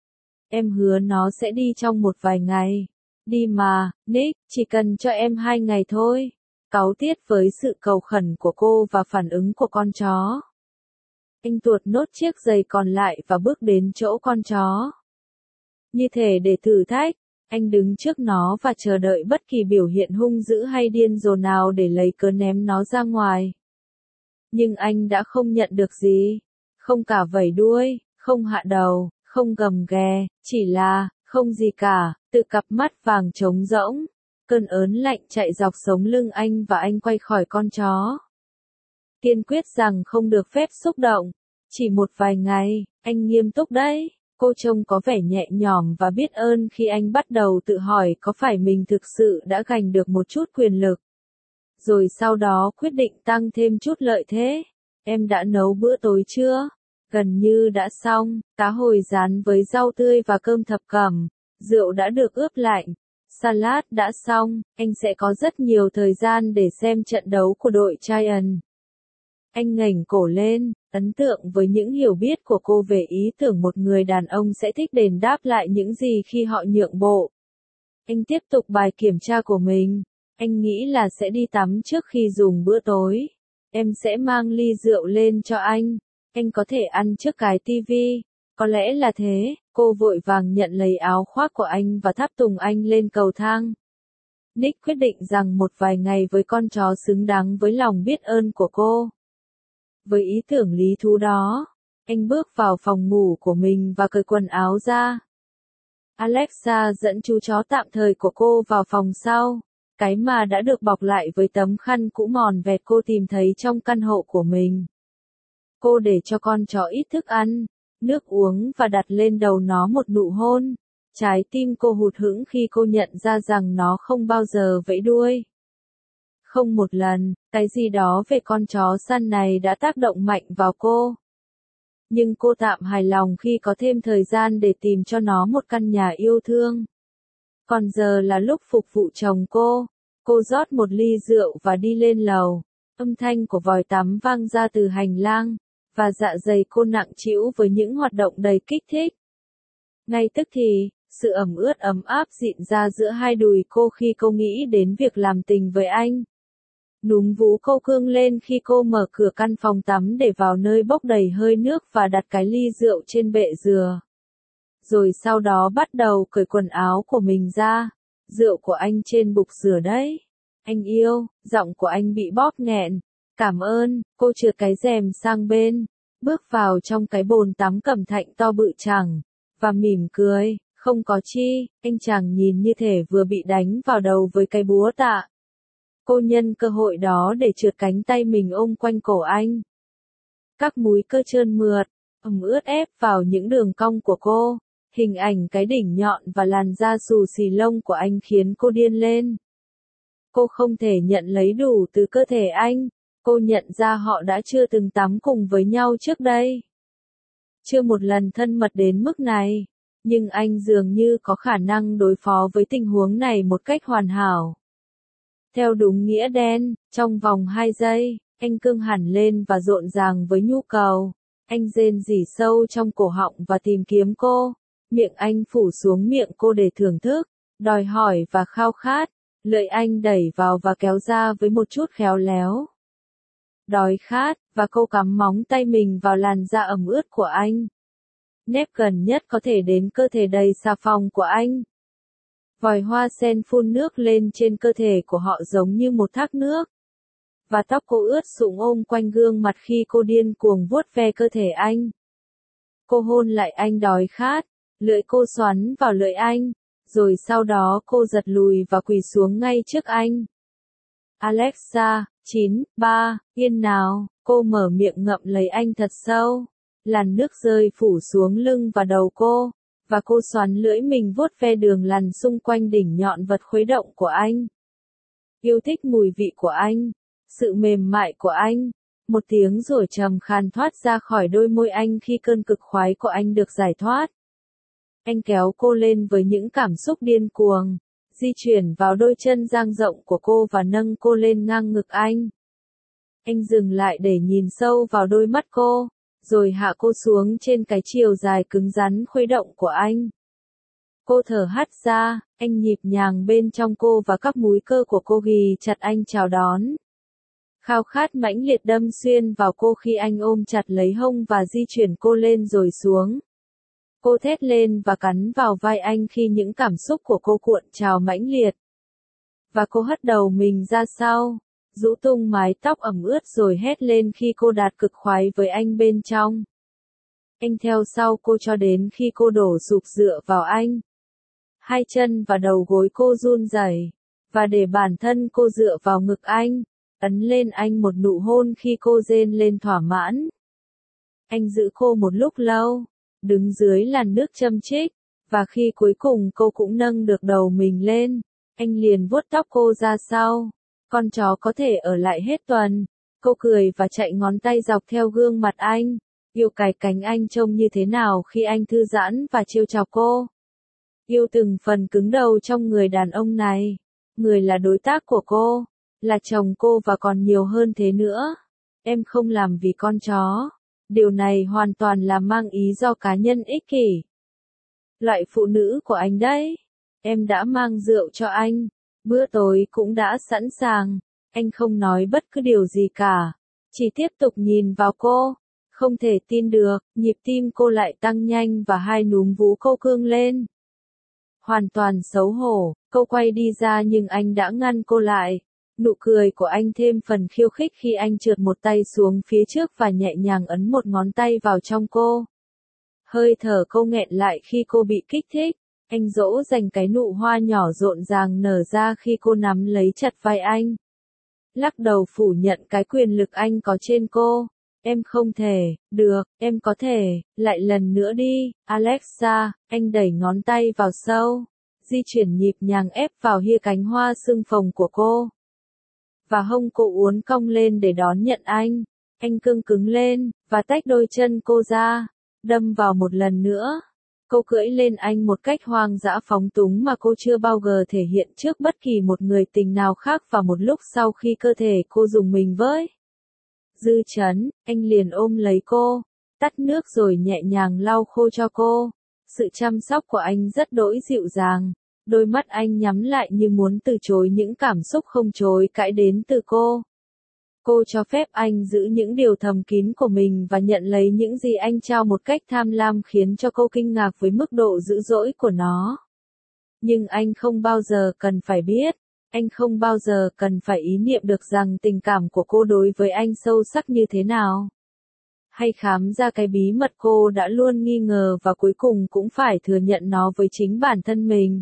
[SPEAKER 1] Em hứa nó sẽ đi trong một vài ngày. Đi mà, Nick, chỉ cần cho em hai ngày thôi. Cáu tiết với sự cầu khẩn của cô và phản ứng của con chó. Anh tuột nốt chiếc giày còn lại và bước đến chỗ con chó. Như thể để thử thách, anh đứng trước nó và chờ đợi bất kỳ biểu hiện hung dữ hay điên rồ nào để lấy cớ ném nó ra ngoài. Nhưng anh đã không nhận được gì. Không cả vẩy đuôi, không hạ đầu, không gầm ghè, chỉ là, không gì cả, từ cặp mắt vàng trống rỗng. Cơn ớn lạnh chạy dọc sống lưng anh và anh quay khỏi con chó. Kiên quyết rằng không được phép xúc động. Chỉ một vài ngày, anh nghiêm túc đấy. Cô trông có vẻ nhẹ nhõm và biết ơn khi anh bắt đầu tự hỏi có phải mình thực sự đã giành được một chút quyền lực. Rồi sau đó quyết định tăng thêm chút lợi thế. Em đã nấu bữa tối chưa? Gần như đã xong, cá hồi rán với rau tươi và cơm thập cẩm. Rượu đã được ướp lạnh. Salad đã xong, anh sẽ có rất nhiều thời gian để xem trận đấu của đội Giants. Anh ngẩng cổ lên, ấn tượng với những hiểu biết của cô về ý tưởng một người đàn ông sẽ thích đền đáp lại những gì khi họ nhượng bộ. Anh tiếp tục bài kiểm tra của mình. Anh nghĩ là sẽ đi tắm trước khi dùng bữa tối. Em sẽ mang ly rượu lên cho anh. Anh có thể ăn trước cái tivi. Có lẽ là thế. Cô vội vàng nhận lấy áo khoác của anh và tháp tùng anh lên cầu thang. Nick quyết định rằng một vài ngày với con chó xứng đáng với lòng biết ơn của cô. Với ý tưởng lý thú đó, anh bước vào phòng ngủ của mình và cởi quần áo ra. Alexa dẫn chú chó tạm thời của cô vào phòng sau, cái mà đã được bọc lại với tấm khăn cũ mòn vẹt cô tìm thấy trong căn hộ của mình. Cô để cho con chó ít thức ăn, nước uống và đặt lên đầu nó một nụ hôn. Trái tim cô hụt hẫng khi cô nhận ra rằng nó không bao giờ vẫy đuôi. Không một lần, cái gì đó về con chó săn này đã tác động mạnh vào cô. Nhưng cô tạm hài lòng khi có thêm thời gian để tìm cho nó một căn nhà yêu thương. Còn giờ là lúc phục vụ chồng cô. Cô rót một ly rượu và đi lên lầu. Âm thanh của vòi tắm vang ra từ hành lang, và dạ dày cô nặng trĩu với những hoạt động đầy kích thích. Ngay tức thì, sự ẩm ướt ấm áp dịn ra giữa hai đùi cô khi cô nghĩ đến việc làm tình với anh. Núm vú cô cương lên khi cô mở cửa căn phòng tắm để vào nơi bốc đầy hơi nước và đặt cái ly rượu trên bệ dừa. Rồi sau đó bắt đầu cởi quần áo của mình ra. Rượu của anh trên bục rửa đấy. Anh yêu, giọng của anh bị bóp nghẹn. Cảm ơn, cô trượt cái rèm sang bên. Bước vào trong cái bồn tắm cẩm thạch to bự chằng. Và mỉm cười, không có chi, anh chàng nhìn như thể vừa bị đánh vào đầu với cái búa tạ. Cô nhân cơ hội đó để trượt cánh tay mình ôm quanh cổ anh. Các múi cơ trơn mượt, ẩm ướt ép vào những đường cong của cô. Hình ảnh cái đỉnh nhọn và làn da xù xì lông của anh khiến cô điên lên. Cô không thể nhận lấy đủ từ cơ thể anh. Cô nhận ra họ đã chưa từng tắm cùng với nhau trước đây. Chưa một lần thân mật đến mức này. Nhưng anh dường như có khả năng đối phó với tình huống này một cách hoàn hảo. Theo đúng nghĩa đen, trong vòng hai giây, anh cương hẳn lên và rộn ràng với nhu cầu. Anh rên rỉ sâu trong cổ họng và tìm kiếm cô. Miệng anh phủ xuống miệng cô để thưởng thức, đòi hỏi và khao khát. Lưỡi anh đẩy vào và kéo ra với một chút khéo léo. Đói khát, và cô cắm móng tay mình vào làn da ẩm ướt của anh. nép gần nhất có thể đến cơ thể đầy xà phòng của anh. Vòi hoa sen phun nước lên trên cơ thể của họ giống như một thác nước. Và tóc cô ướt sũng ôm quanh gương mặt khi cô điên cuồng vuốt ve cơ thể anh. Cô hôn lại anh đói khát, lưỡi cô xoắn vào lưỡi anh, rồi sau đó cô giật lùi và quỳ xuống ngay trước anh. Alexa, chín, ba, yên nào, cô mở miệng ngậm lấy anh thật sâu. Làn nước rơi phủ xuống lưng và đầu cô, và cô xoắn lưỡi mình vuốt ve đường lằn xung quanh đỉnh nhọn vật khuấy động của anh. Yêu thích mùi vị của anh, sự mềm mại của anh. Một tiếng rủa trầm khàn thoát ra khỏi đôi môi anh khi cơn cực khoái của anh được giải thoát. Anh kéo cô lên với những cảm xúc điên cuồng, di chuyển vào đôi chân dang rộng của cô và nâng cô lên ngang ngực anh. Anh dừng lại để nhìn sâu vào đôi mắt cô, rồi hạ cô xuống trên cái chiều dài cứng rắn khuấy động của anh. Cô thở hắt ra, anh nhịp nhàng bên trong cô và các múi cơ của cô ghì chặt anh chào đón. Khao khát mãnh liệt đâm xuyên vào cô khi anh ôm chặt lấy hông và di chuyển cô lên rồi xuống. Cô thét lên và cắn vào vai anh khi những cảm xúc của cô cuộn trào mãnh liệt. Và cô hất đầu mình ra sau, rũ tung mái tóc ẩm ướt rồi hét lên khi cô đạt cực khoái với anh bên trong. Anh theo sau cô cho đến khi cô đổ sụp dựa vào anh. Hai chân và đầu gối cô run rẩy, và để bản thân cô dựa vào ngực anh, ấn lên anh một nụ hôn khi cô rên lên thỏa mãn. Anh giữ cô một lúc lâu, đứng dưới làn nước châm chích, và khi cuối cùng cô cũng nâng được đầu mình lên, anh liền vuốt tóc cô ra sau. Con chó có thể ở lại hết tuần. Cô cười và chạy ngón tay dọc theo gương mặt anh, yêu cái cánh anh trông như thế nào khi anh thư giãn và trêu chọc cô. Yêu từng phần cứng đầu trong người đàn ông này. Người là đối tác của cô, là chồng cô và còn nhiều hơn thế nữa. Em không làm vì con chó. Điều này hoàn toàn là mang ý do cá nhân ích kỷ. Loại phụ nữ của anh đấy. Em đã mang rượu cho anh. Bữa tối cũng đã sẵn sàng. Anh không nói bất cứ điều gì cả. Chỉ tiếp tục nhìn vào cô. Không thể tin được, nhịp tim cô lại tăng nhanh và hai núm vú cô cương lên. Hoàn toàn xấu hổ, cô quay đi ra nhưng anh đã ngăn cô lại. Nụ cười của anh thêm phần khiêu khích khi anh trượt một tay xuống phía trước và nhẹ nhàng ấn một ngón tay vào trong cô. Hơi thở cô nghẹn lại khi cô bị kích thích. Anh dỗ dành cái nụ hoa nhỏ rộn ràng nở ra khi cô nắm lấy chặt vai anh. Lắc đầu phủ nhận cái quyền lực anh có trên cô. Em không thể, được, em có thể, lại lần nữa đi, Alexa, anh đẩy ngón tay vào sâu, di chuyển nhịp nhàng ép vào hia cánh hoa sưng phồng của cô. Và hông cô uốn cong lên để đón nhận anh. Anh cương cứng lên, và tách đôi chân cô ra, đâm vào một lần nữa. Cô cưỡi lên anh một cách hoang dã phóng túng mà cô chưa bao giờ thể hiện trước bất kỳ một người tình nào khác và một lúc sau khi cơ thể cô dùng mình với dư chấn, anh liền ôm lấy cô, tắt nước rồi nhẹ nhàng lau khô cho cô. Sự chăm sóc của anh rất đỗi dịu dàng, đôi mắt anh nhắm lại như muốn từ chối những cảm xúc không chối cãi đến từ cô. Cô cho phép anh giữ những điều thầm kín của mình và nhận lấy những gì anh trao một cách tham lam khiến cho cô kinh ngạc với mức độ dữ dỗi của nó. Nhưng anh không bao giờ cần phải biết, anh không bao giờ cần phải ý niệm được rằng tình cảm của cô đối với anh sâu sắc như thế nào. Hay khám ra cái bí mật cô đã luôn nghi ngờ và cuối cùng cũng phải thừa nhận nó với chính bản thân mình.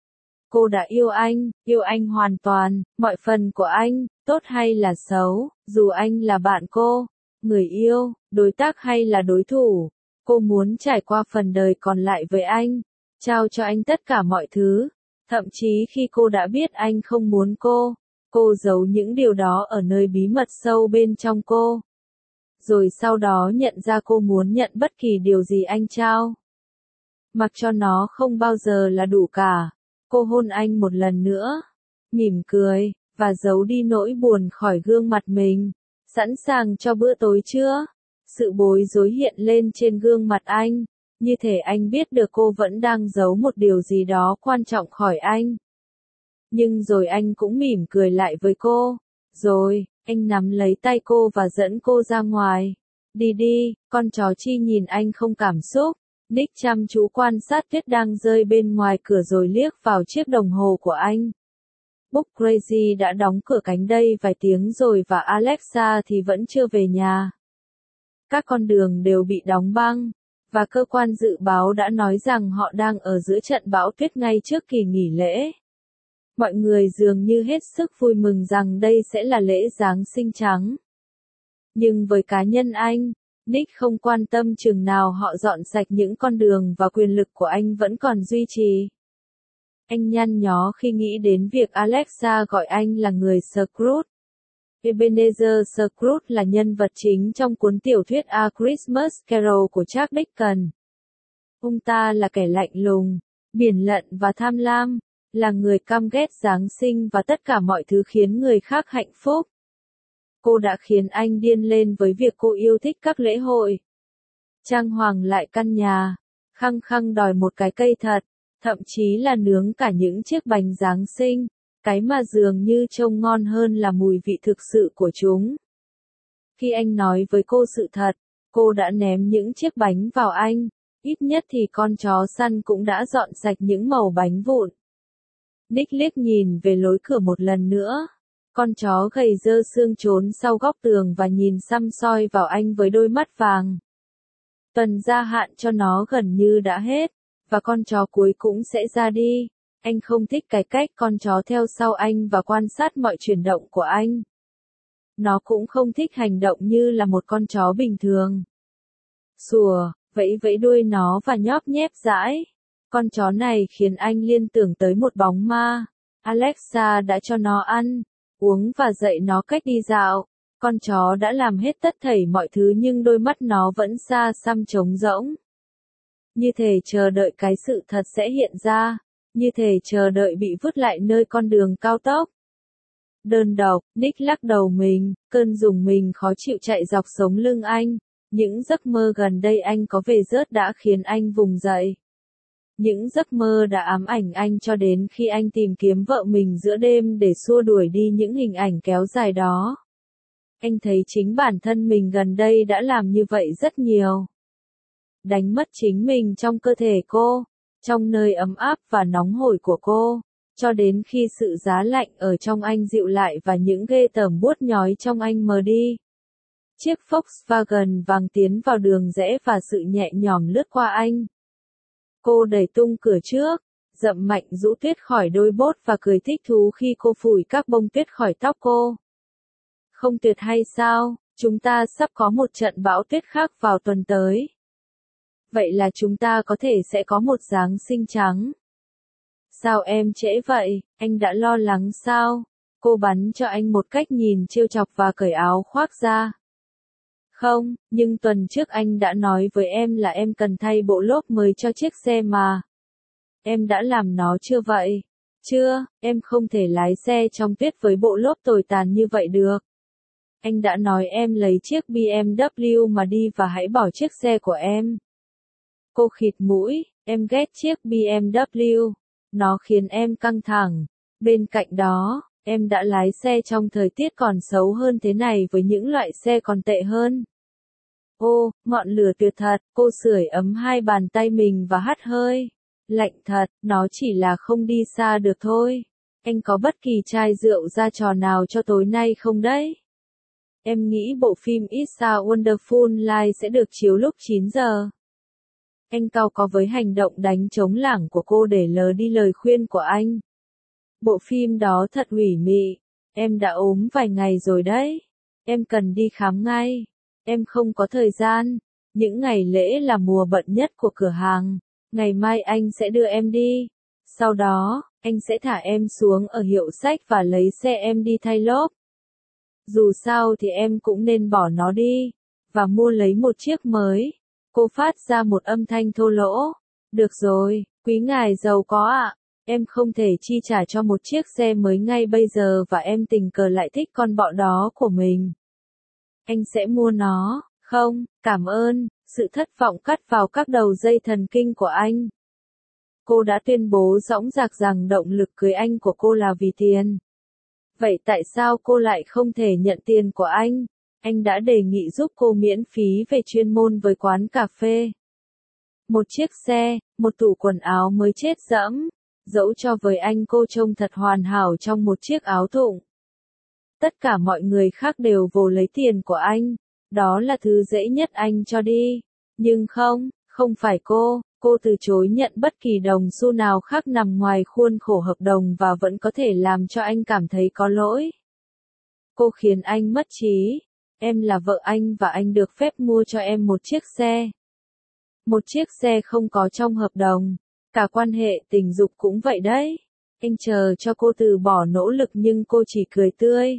[SPEAKER 1] Cô đã yêu anh, yêu anh hoàn toàn, mọi phần của anh, tốt hay là xấu, dù anh là bạn cô, người yêu, đối tác hay là đối thủ. Cô muốn trải qua phần đời còn lại với anh, trao cho anh tất cả mọi thứ. Thậm chí khi cô đã biết anh không muốn cô, cô giấu những điều đó ở nơi bí mật sâu bên trong cô. Rồi sau đó nhận ra cô muốn nhận bất kỳ điều gì anh trao. Mặc cho nó không bao giờ là đủ cả. Cô hôn anh một lần nữa, mỉm cười, và giấu đi nỗi buồn khỏi gương mặt mình. Sẵn sàng cho bữa tối chưa? Sự bối rối hiện lên trên gương mặt anh, như thể anh biết được cô vẫn đang giấu một điều gì đó quan trọng khỏi anh. Nhưng rồi anh cũng mỉm cười lại với cô. Rồi, anh nắm lấy tay cô và dẫn cô ra ngoài. Đi đi, con chó Chi nhìn anh không cảm xúc. Nick chăm chú quan sát tuyết đang rơi bên ngoài cửa rồi liếc vào chiếc đồng hồ của anh. Book Crazy đã đóng cửa cánh đây vài tiếng rồi và Alexa thì vẫn chưa về nhà. Các con đường đều bị đóng băng, và cơ quan dự báo đã nói rằng họ đang ở giữa trận bão tuyết ngay trước kỳ nghỉ lễ. Mọi người dường như hết sức vui mừng rằng đây sẽ là lễ Giáng sinh trắng. Nhưng với cá nhân anh, Nick không quan tâm chừng nào họ dọn sạch những con đường và quyền lực của anh vẫn còn duy trì. Anh nhăn nhó khi nghĩ đến việc Alexa gọi anh là người Scrooge. Ebenezer Scrooge là nhân vật chính trong cuốn tiểu thuyết A Christmas Carol của Charles Dickens. Ông ta là kẻ lạnh lùng, biển lận và tham lam, là người căm ghét Giáng sinh và tất cả mọi thứ khiến người khác hạnh phúc. Cô đã khiến anh điên lên với việc cô yêu thích các lễ hội. Trang hoàng lại căn nhà, khăng khăng đòi một cái cây thật, thậm chí là nướng cả những chiếc bánh Giáng sinh, cái mà dường như trông ngon hơn là mùi vị thực sự của chúng. Khi anh nói với cô sự thật, cô đã ném những chiếc bánh vào anh, ít nhất thì con chó săn cũng đã dọn sạch những mẩu bánh vụn. Nick liếc nhìn về lối cửa một lần nữa. Con chó gầy dơ xương trốn sau góc tường và nhìn săm soi vào anh với đôi mắt vàng. Tuần gia hạn cho nó gần như đã hết, và con chó cuối cũng sẽ ra đi. Anh không thích cái cách con chó theo sau anh và quan sát mọi chuyển động của anh. Nó cũng không thích hành động như là một con chó bình thường. Sủa, vẫy vẫy đuôi nó và nhóp nhép dãi. Con chó này khiến anh liên tưởng tới một bóng ma. Alexa đã cho nó ăn, uống và dạy nó cách đi dạo. Con chó đã làm hết tất thảy mọi thứ nhưng đôi mắt nó vẫn xa xăm trống rỗng. Như thể chờ đợi cái sự thật sẽ hiện ra, như thể chờ đợi bị vứt lại nơi con đường cao tốc. Đơn độc, Nick lắc đầu mình, cơn rùng mình khó chịu chạy dọc sống lưng anh. Những giấc mơ gần đây anh có về rớt đã khiến anh vùng dậy. Những giấc mơ đã ám ảnh anh cho đến khi anh tìm kiếm vợ mình giữa đêm để xua đuổi đi những hình ảnh kéo dài đó. Anh thấy chính bản thân mình gần đây đã làm như vậy rất nhiều. Đánh mất chính mình trong cơ thể cô, trong nơi ấm áp và nóng hổi của cô, cho đến khi sự giá lạnh ở trong anh dịu lại và những ghê tởm buốt nhói trong anh mờ đi. Chiếc Volkswagen vàng tiến vào đường rẽ và sự nhẹ nhõm lướt qua anh. Cô đẩy tung cửa trước, dậm mạnh rũ tuyết khỏi đôi bốt và cười thích thú khi cô phủi các bông tuyết khỏi tóc cô. Không tuyệt hay sao, chúng ta sắp có một trận bão tuyết khác vào tuần tới. Vậy là chúng ta có thể sẽ có một Giáng sinh trắng. Sao em trễ vậy, anh đã lo lắng sao? Cô bắn cho anh một cách nhìn trêu chọc và cởi áo khoác ra. Không, nhưng tuần trước anh đã nói với em là em cần thay bộ lốp mới cho chiếc xe mà. Em đã làm nó chưa vậy? Chưa, em không thể lái xe trong tuyết với bộ lốp tồi tàn như vậy được. Anh đã nói em lấy chiếc bê em vê mà đi và hãy bỏ chiếc xe của em. Cô khịt mũi, em ghét chiếc bê em vê. Nó khiến em căng thẳng. Bên cạnh đó, em đã lái xe trong thời tiết còn xấu hơn thế này với những loại xe còn tệ hơn. Ô, ngọn lửa tuyệt thật, cô sưởi ấm hai bàn tay mình và hắt hơi. Lạnh thật, nó chỉ là không đi xa được thôi. Anh có bất kỳ chai rượu ra trò nào cho tối nay không đấy? Em nghĩ bộ phim It's a Wonderful Life sẽ được chiếu lúc chín giờ. Anh cau có với hành động đánh trống lảng của cô để lờ đi lời khuyên của anh. Bộ phim đó thật ủy mị. Em đã ốm vài ngày rồi đấy. Em cần đi khám ngay. Em không có thời gian. Những ngày lễ là mùa bận nhất của cửa hàng. Ngày mai anh sẽ đưa em đi. Sau đó, anh sẽ thả em xuống ở hiệu sách và lấy xe em đi thay lốp. Dù sao thì em cũng nên bỏ nó đi. Và mua lấy một chiếc mới. Cô phát ra một âm thanh thô lỗ. Được rồi, quý ngài giàu có ạ. Em không thể chi trả cho một chiếc xe mới ngay bây giờ và em tình cờ lại thích con bọ đó của mình. Anh sẽ mua nó. Không, cảm ơn. Sự thất vọng cắt vào các đầu dây thần kinh của anh. Cô đã tuyên bố dõng dạc rằng động lực cưới anh của cô là vì tiền. Vậy tại sao cô lại không thể nhận tiền của anh? Anh đã đề nghị giúp cô miễn phí về chuyên môn với quán cà phê. một chiếc xe, một tủ quần áo mới chết dẫm. Dẫu cho với anh cô trông thật hoàn hảo trong một chiếc áo thụng. Tất cả mọi người khác đều vồ lấy tiền của anh. Đó là thứ dễ nhất anh cho đi. Nhưng không, không phải cô. Cô từ chối nhận bất kỳ đồng xu nào khác nằm ngoài khuôn khổ hợp đồng và vẫn có thể làm cho anh cảm thấy có lỗi. Cô khiến anh mất trí. Em là vợ anh và anh được phép mua cho em một chiếc xe. Một chiếc xe không có trong hợp đồng. Cả quan hệ tình dục cũng vậy đấy. Anh chờ cho cô từ bỏ nỗ lực nhưng cô chỉ cười tươi.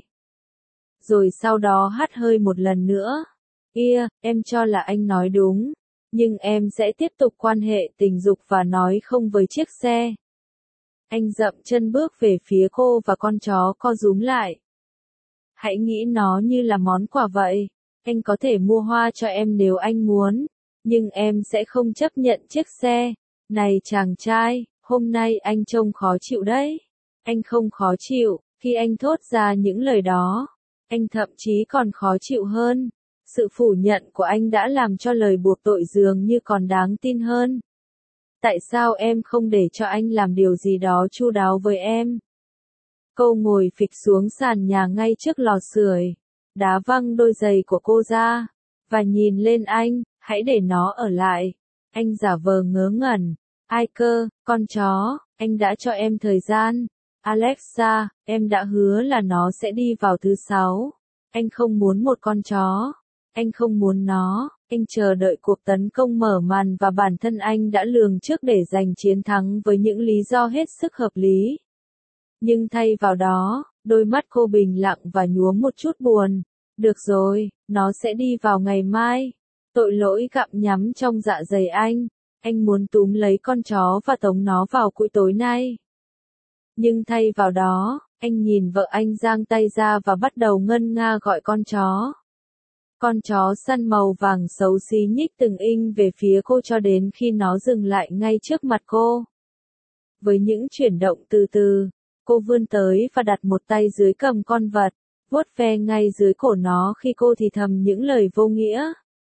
[SPEAKER 1] Rồi sau đó hắt hơi một lần nữa. Kia, em cho là anh nói đúng. Nhưng em sẽ tiếp tục quan hệ tình dục và nói không với chiếc xe. Anh dậm chân bước về phía cô và con chó co rúm lại. Hãy nghĩ nó như là món quà vậy. Anh có thể mua hoa cho em nếu anh muốn. Nhưng em sẽ không chấp nhận chiếc xe. Này chàng trai, hôm nay anh trông khó chịu đấy. Anh không khó chịu, khi anh thốt ra những lời đó. Anh thậm chí còn khó chịu hơn. Sự phủ nhận của anh đã làm cho lời buộc tội dường như còn đáng tin hơn. Tại sao em không để cho anh làm điều gì đó chu đáo với em? Cô ngồi phịch xuống sàn nhà ngay trước lò sưởi, đá văng đôi giày của cô ra, và nhìn lên anh, hãy để nó ở lại. Anh giả vờ ngớ ngẩn. Ai cơ, con chó, anh đã cho em thời gian. Alexa, em đã hứa là nó sẽ đi vào thứ sáu. Anh không muốn một con chó. Anh không muốn nó. Anh chờ đợi cuộc tấn công mở màn và bản thân anh đã lường trước để giành chiến thắng với những lý do hết sức hợp lý. Nhưng thay vào đó, đôi mắt cô bình lặng và nhuốm một chút buồn. Được rồi, nó sẽ đi vào ngày mai. Tội lỗi gặm nhắm trong dạ dày anh. Anh muốn túm lấy con chó và tống nó vào buổi tối nay. Nhưng thay vào đó, anh nhìn vợ anh giang tay ra và bắt đầu ngân nga gọi con chó. Con chó săn màu vàng xấu xí nhích từng inch về phía cô cho đến khi nó dừng lại ngay trước mặt cô. Với những chuyển động từ từ, cô vươn tới và đặt một tay dưới cầm con vật, vuốt ve ngay dưới cổ nó khi cô thì thầm những lời vô nghĩa.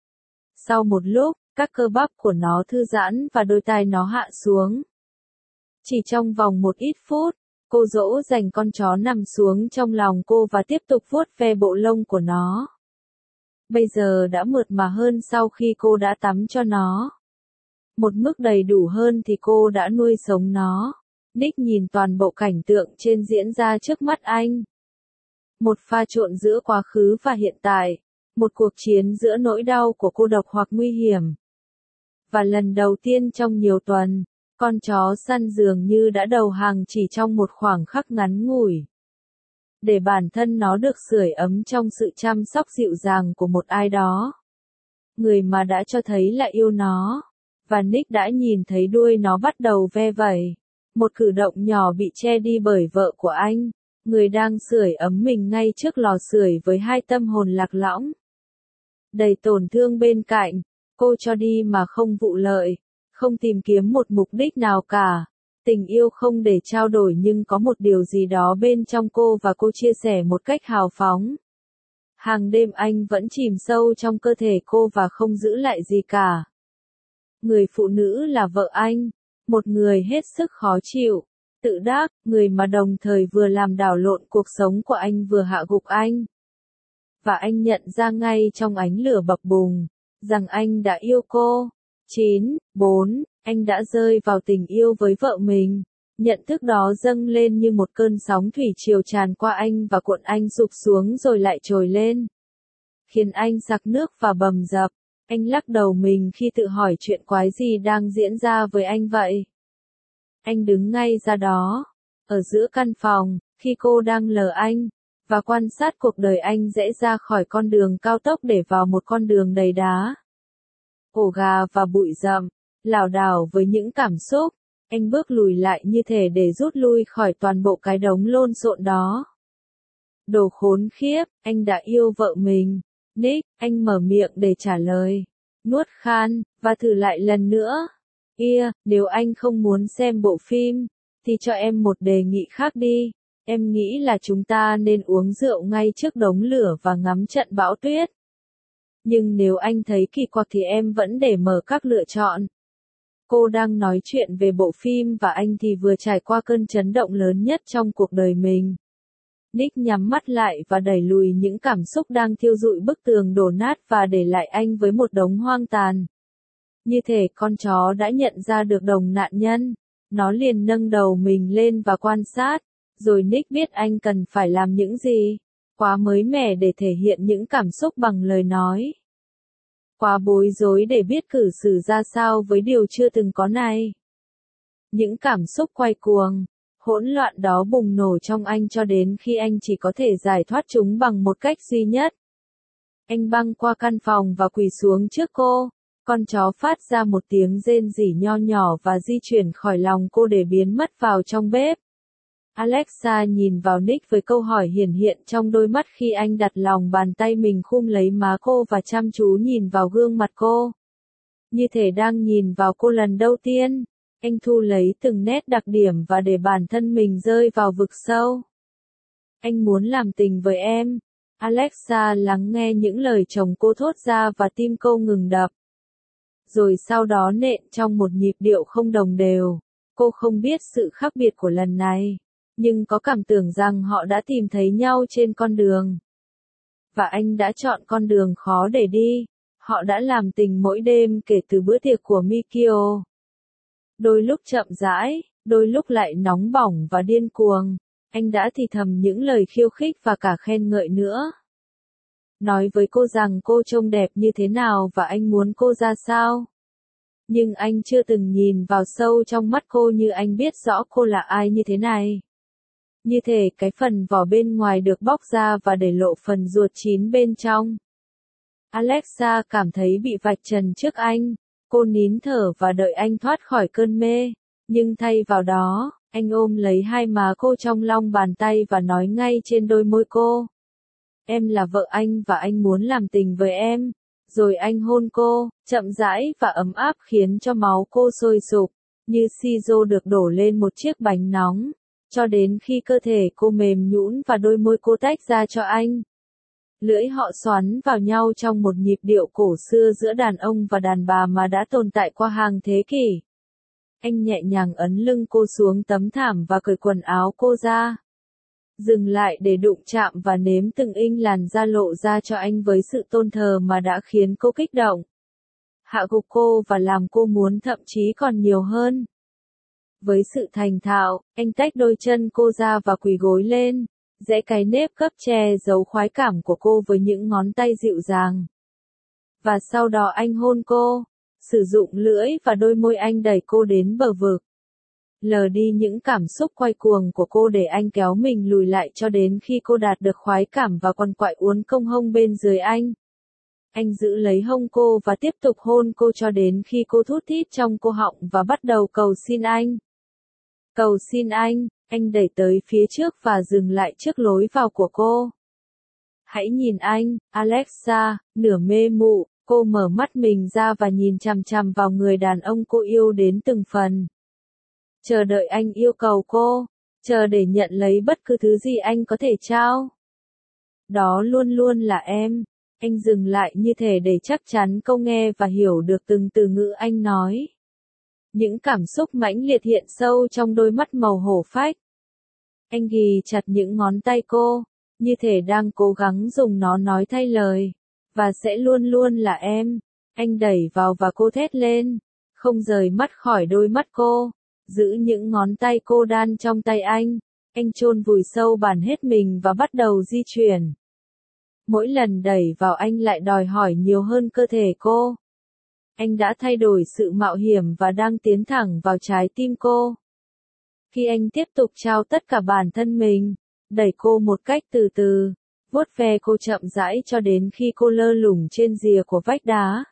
[SPEAKER 1] Sau một lúc, các cơ bắp của nó thư giãn và đôi tai nó hạ xuống. Chỉ trong vòng một ít phút, cô dỗ dành con chó nằm xuống trong lòng cô và tiếp tục vuốt ve bộ lông của nó. Bây giờ đã mượt mà hơn sau khi cô đã tắm cho nó. Một mức đầy đủ hơn thì cô đã nuôi sống nó. Nick nhìn toàn bộ cảnh tượng trên diễn ra trước mắt anh. Một pha trộn giữa quá khứ và hiện tại. Một cuộc chiến giữa nỗi đau của cô độc hoặc nguy hiểm. Và lần đầu tiên trong nhiều tuần, con chó săn dường như đã đầu hàng chỉ trong một khoảng khắc ngắn ngủi. Để bản thân nó được sưởi ấm trong sự chăm sóc dịu dàng của một ai đó. Người mà đã cho thấy là yêu nó. Và Nick đã nhìn thấy đuôi nó bắt đầu ve vẩy. Một cử động nhỏ bị che đi bởi vợ của anh. Người đang sưởi ấm mình ngay trước lò sưởi với hai tâm hồn lạc lõng. Đầy tổn thương bên cạnh, cô cho đi mà không vụ lợi, không tìm kiếm một mục đích nào cả. Tình yêu không để trao đổi nhưng có một điều gì đó bên trong cô và cô chia sẻ một cách hào phóng. Hàng đêm anh vẫn chìm sâu trong cơ thể cô và không giữ lại gì cả. Người phụ nữ là vợ anh, một người hết sức khó chịu, tự đắc, người mà đồng thời vừa làm đảo lộn cuộc sống của anh vừa hạ gục anh. Và anh nhận ra ngay trong ánh lửa bập bùng, rằng anh đã yêu cô. chín, bốn, anh đã rơi vào tình yêu với vợ mình. Nhận thức đó dâng lên như một cơn sóng thủy triều tràn qua anh và cuộn anh sụp xuống rồi lại trồi lên. Khiến anh sặc nước và bầm dập. Anh lắc đầu mình khi tự hỏi chuyện quái gì đang diễn ra với anh vậy. Anh đứng ngay ra đó, ở giữa căn phòng, khi cô đang lờ anh, và quan sát cuộc đời anh rẽ ra khỏi con đường cao tốc để vào một con đường đầy đá. Ổ gà và bụi rậm, lảo đảo với những cảm xúc, anh bước lùi lại như thể để rút lui khỏi toàn bộ cái đống lộn xộn đó. Đồ khốn khiếp, anh đã yêu vợ mình. Nick, anh mở miệng để trả lời. Nuốt khan, và thử lại lần nữa. Kia, nếu anh không muốn xem bộ phim, thì cho em một đề nghị khác đi. Em nghĩ là chúng ta nên uống rượu ngay trước đống lửa và ngắm trận bão tuyết. Nhưng nếu anh thấy kỳ quặc thì em vẫn để mở các lựa chọn. Cô đang nói chuyện về bộ phim và anh thì vừa trải qua cơn chấn động lớn nhất trong cuộc đời mình. Nick nhắm mắt lại và đẩy lùi những cảm xúc đang thiêu rụi bức tường đổ nát và để lại anh với một đống hoang tàn. Như thể con chó đã nhận ra được đồng nạn nhân, nó liền nâng đầu mình lên và quan sát, rồi Nick biết anh cần phải làm những gì. Quá mới mẻ để thể hiện những cảm xúc bằng lời nói. Quá bối rối để biết cử xử ra sao với điều chưa từng có này. Những cảm xúc quay cuồng, hỗn loạn đó bùng nổ trong anh cho đến khi anh chỉ có thể giải thoát chúng bằng một cách duy nhất. Anh băng qua căn phòng và quỳ xuống trước cô. Con chó phát ra một tiếng rên rỉ nho nhỏ và di chuyển khỏi lòng cô để biến mất vào trong bếp. Alexa nhìn vào Nick với câu hỏi hiển hiện trong đôi mắt khi anh đặt lòng bàn tay mình khum lấy má cô và chăm chú nhìn vào gương mặt cô. Như thể đang nhìn vào cô lần đầu tiên, anh thu lấy từng nét đặc điểm và để bản thân mình rơi vào vực sâu. Anh muốn làm tình với em. Alexa lắng nghe những lời chồng cô thốt ra và tim cô ngừng đập. Rồi sau đó nện trong một nhịp điệu không đồng đều. Cô không biết sự khác biệt của lần này, nhưng có cảm tưởng rằng họ đã tìm thấy nhau trên con đường. Và anh đã chọn con đường khó để đi. Họ đã làm tình mỗi đêm kể từ bữa tiệc của Mikio. Đôi lúc chậm rãi, đôi lúc lại nóng bỏng và điên cuồng. Anh đã thì thầm những lời khiêu khích và cả khen ngợi nữa. Nói với cô rằng cô trông đẹp như thế nào và anh muốn cô ra sao. Nhưng anh chưa từng nhìn vào sâu trong mắt cô như anh biết rõ cô là ai như thế này. Như thể cái phần vỏ bên ngoài được bóc ra và để lộ phần ruột chín bên trong. Alexa cảm thấy bị vạch trần trước anh. Cô nín thở và đợi anh thoát khỏi cơn mê. Nhưng thay vào đó, anh ôm lấy hai má cô trong lòng bàn tay và nói ngay trên đôi môi cô. Em là vợ anh và anh muốn làm tình với em. Rồi anh hôn cô, chậm rãi và ấm áp khiến cho máu cô sôi sục, như shiso được đổ lên một chiếc bánh nóng, cho đến khi cơ thể cô mềm nhũn và đôi môi cô tách ra cho anh. Lưỡi họ xoắn vào nhau trong một nhịp điệu cổ xưa giữa đàn ông và đàn bà mà đã tồn tại qua hàng thế kỷ. Anh nhẹ nhàng ấn lưng cô xuống tấm thảm và cởi quần áo cô ra. Dừng lại để đụng chạm và nếm từng inch làn da lộ ra cho anh với sự tôn thờ mà đã khiến cô kích động. Hạ gục cô và làm cô muốn thậm chí còn nhiều hơn. Với sự thành thạo, anh tách đôi chân cô ra và quỳ gối lên, giãy cái nếp gấp che giấu khoái cảm của cô với những ngón tay dịu dàng. Và sau đó anh hôn cô, sử dụng lưỡi và đôi môi anh đẩy cô đến bờ vực. Lờ đi những cảm xúc quay cuồng của cô để anh kéo mình lùi lại cho đến khi cô đạt được khoái cảm và quằn quại uốn cong hông bên dưới anh. Anh giữ lấy hông cô và tiếp tục hôn cô cho đến khi cô thút thít trong cô họng và bắt đầu cầu xin anh. Cầu xin anh, anh đẩy tới phía trước và dừng lại trước lối vào của cô. Hãy nhìn anh, Alexa, nửa mê mụ, cô mở mắt mình ra và nhìn chằm chằm vào người đàn ông cô yêu đến từng phần. Chờ đợi anh yêu cầu cô, chờ để nhận lấy bất cứ thứ gì anh có thể trao. Đó luôn luôn là em. Anh dừng lại như thể để chắc chắn câu nghe và hiểu được từng từ ngữ anh nói. Những cảm xúc mãnh liệt hiện sâu trong đôi mắt màu hổ phách. Anh ghì chặt những ngón tay cô, như thể đang cố gắng dùng nó nói thay lời. Và sẽ luôn luôn là em. Anh đẩy vào và cô thét lên, không rời mắt khỏi đôi mắt cô. Giữ những ngón tay cô đan trong tay anh. Anh chôn vùi sâu bản hết mình và bắt đầu di chuyển. Mỗi lần đẩy vào anh lại đòi hỏi nhiều hơn cơ thể cô. Anh đã thay đổi sự mạo hiểm và đang tiến thẳng vào trái tim cô. Khi anh tiếp tục trao tất cả bản thân mình, đẩy cô một cách từ từ, vuốt ve cô chậm rãi cho đến khi cô lơ lửng trên rìa của vách đá.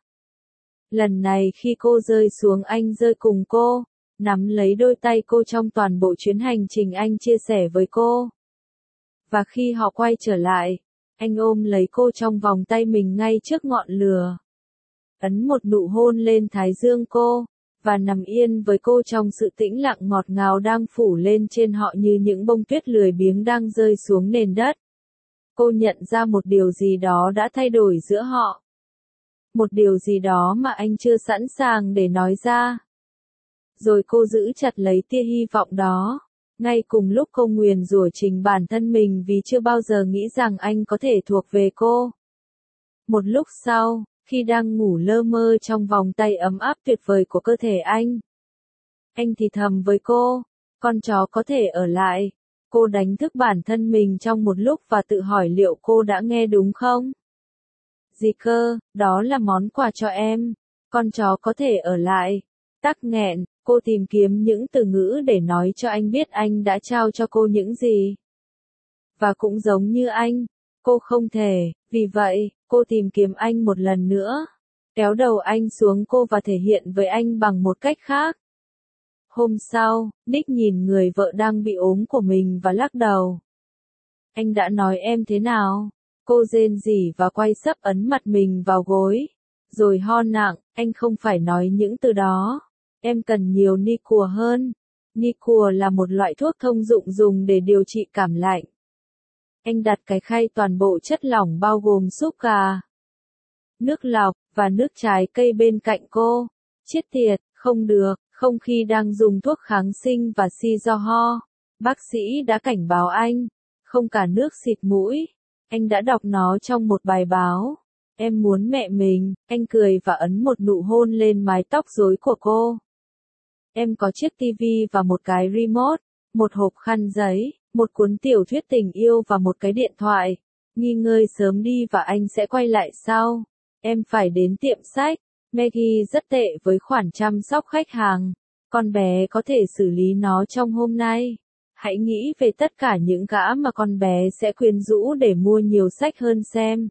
[SPEAKER 1] Lần này khi cô rơi xuống anh rơi cùng cô, nắm lấy đôi tay cô trong toàn bộ chuyến hành trình anh chia sẻ với cô. Và khi họ quay trở lại, anh ôm lấy cô trong vòng tay mình ngay trước ngọn lửa. Ấn một nụ hôn lên thái dương cô, và nằm yên với cô trong sự tĩnh lặng ngọt ngào đang phủ lên trên họ như những bông tuyết lười biếng đang rơi xuống nền đất. Cô nhận ra một điều gì đó đã thay đổi giữa họ. Một điều gì đó mà anh chưa sẵn sàng để nói ra. Rồi cô giữ chặt lấy tia hy vọng đó. Ngay cùng lúc cô nguyền rủa chính bản thân mình vì chưa bao giờ nghĩ rằng anh có thể thuộc về cô. Một lúc sau, khi đang ngủ lơ mơ trong vòng tay ấm áp tuyệt vời của cơ thể anh, anh thì thầm với cô, con chó có thể ở lại. Cô đánh thức bản thân mình trong một lúc và tự hỏi liệu cô đã nghe đúng không? Gì cơ, đó là món quà cho em. Con chó có thể ở lại. Tắc nghẹn, cô tìm kiếm những từ ngữ để nói cho anh biết anh đã trao cho cô những gì. Và cũng giống như anh, cô không thể, vì vậy, cô tìm kiếm anh một lần nữa. Kéo đầu anh xuống cô và thể hiện với anh bằng một cách khác. Hôm sau, Nick nhìn người vợ đang bị ốm của mình và lắc đầu. Anh đã nói em thế nào? Cô rên rỉ và quay sấp ấn mặt mình vào gối. Rồi ho nặng, anh không phải nói những từ đó. Em cần nhiều Nicua hơn. Nicua là một loại thuốc thông dụng dùng để điều trị cảm lạnh. Anh đặt cái khay toàn bộ chất lỏng bao gồm súp gà, nước lọc, và nước trái cây bên cạnh cô. Chết tiệt, không được, không khi đang dùng thuốc kháng sinh và si do ho. Bác sĩ đã cảnh báo anh. Không cả nước xịt mũi. Anh đã đọc nó trong một bài báo. Em muốn mẹ mình, anh cười và ấn một nụ hôn lên mái tóc rối của cô. Em có chiếc tivi và một cái remote, một hộp khăn giấy, một cuốn tiểu thuyết tình yêu và một cái điện thoại. Nghỉ ngơi sớm đi và anh sẽ quay lại sau. Em phải đến tiệm sách. Maggie rất tệ với khoản chăm sóc khách hàng. Con bé có thể xử lý nó trong hôm nay. Hãy nghĩ về tất cả những gã mà con bé sẽ quyến rũ để mua nhiều sách hơn xem.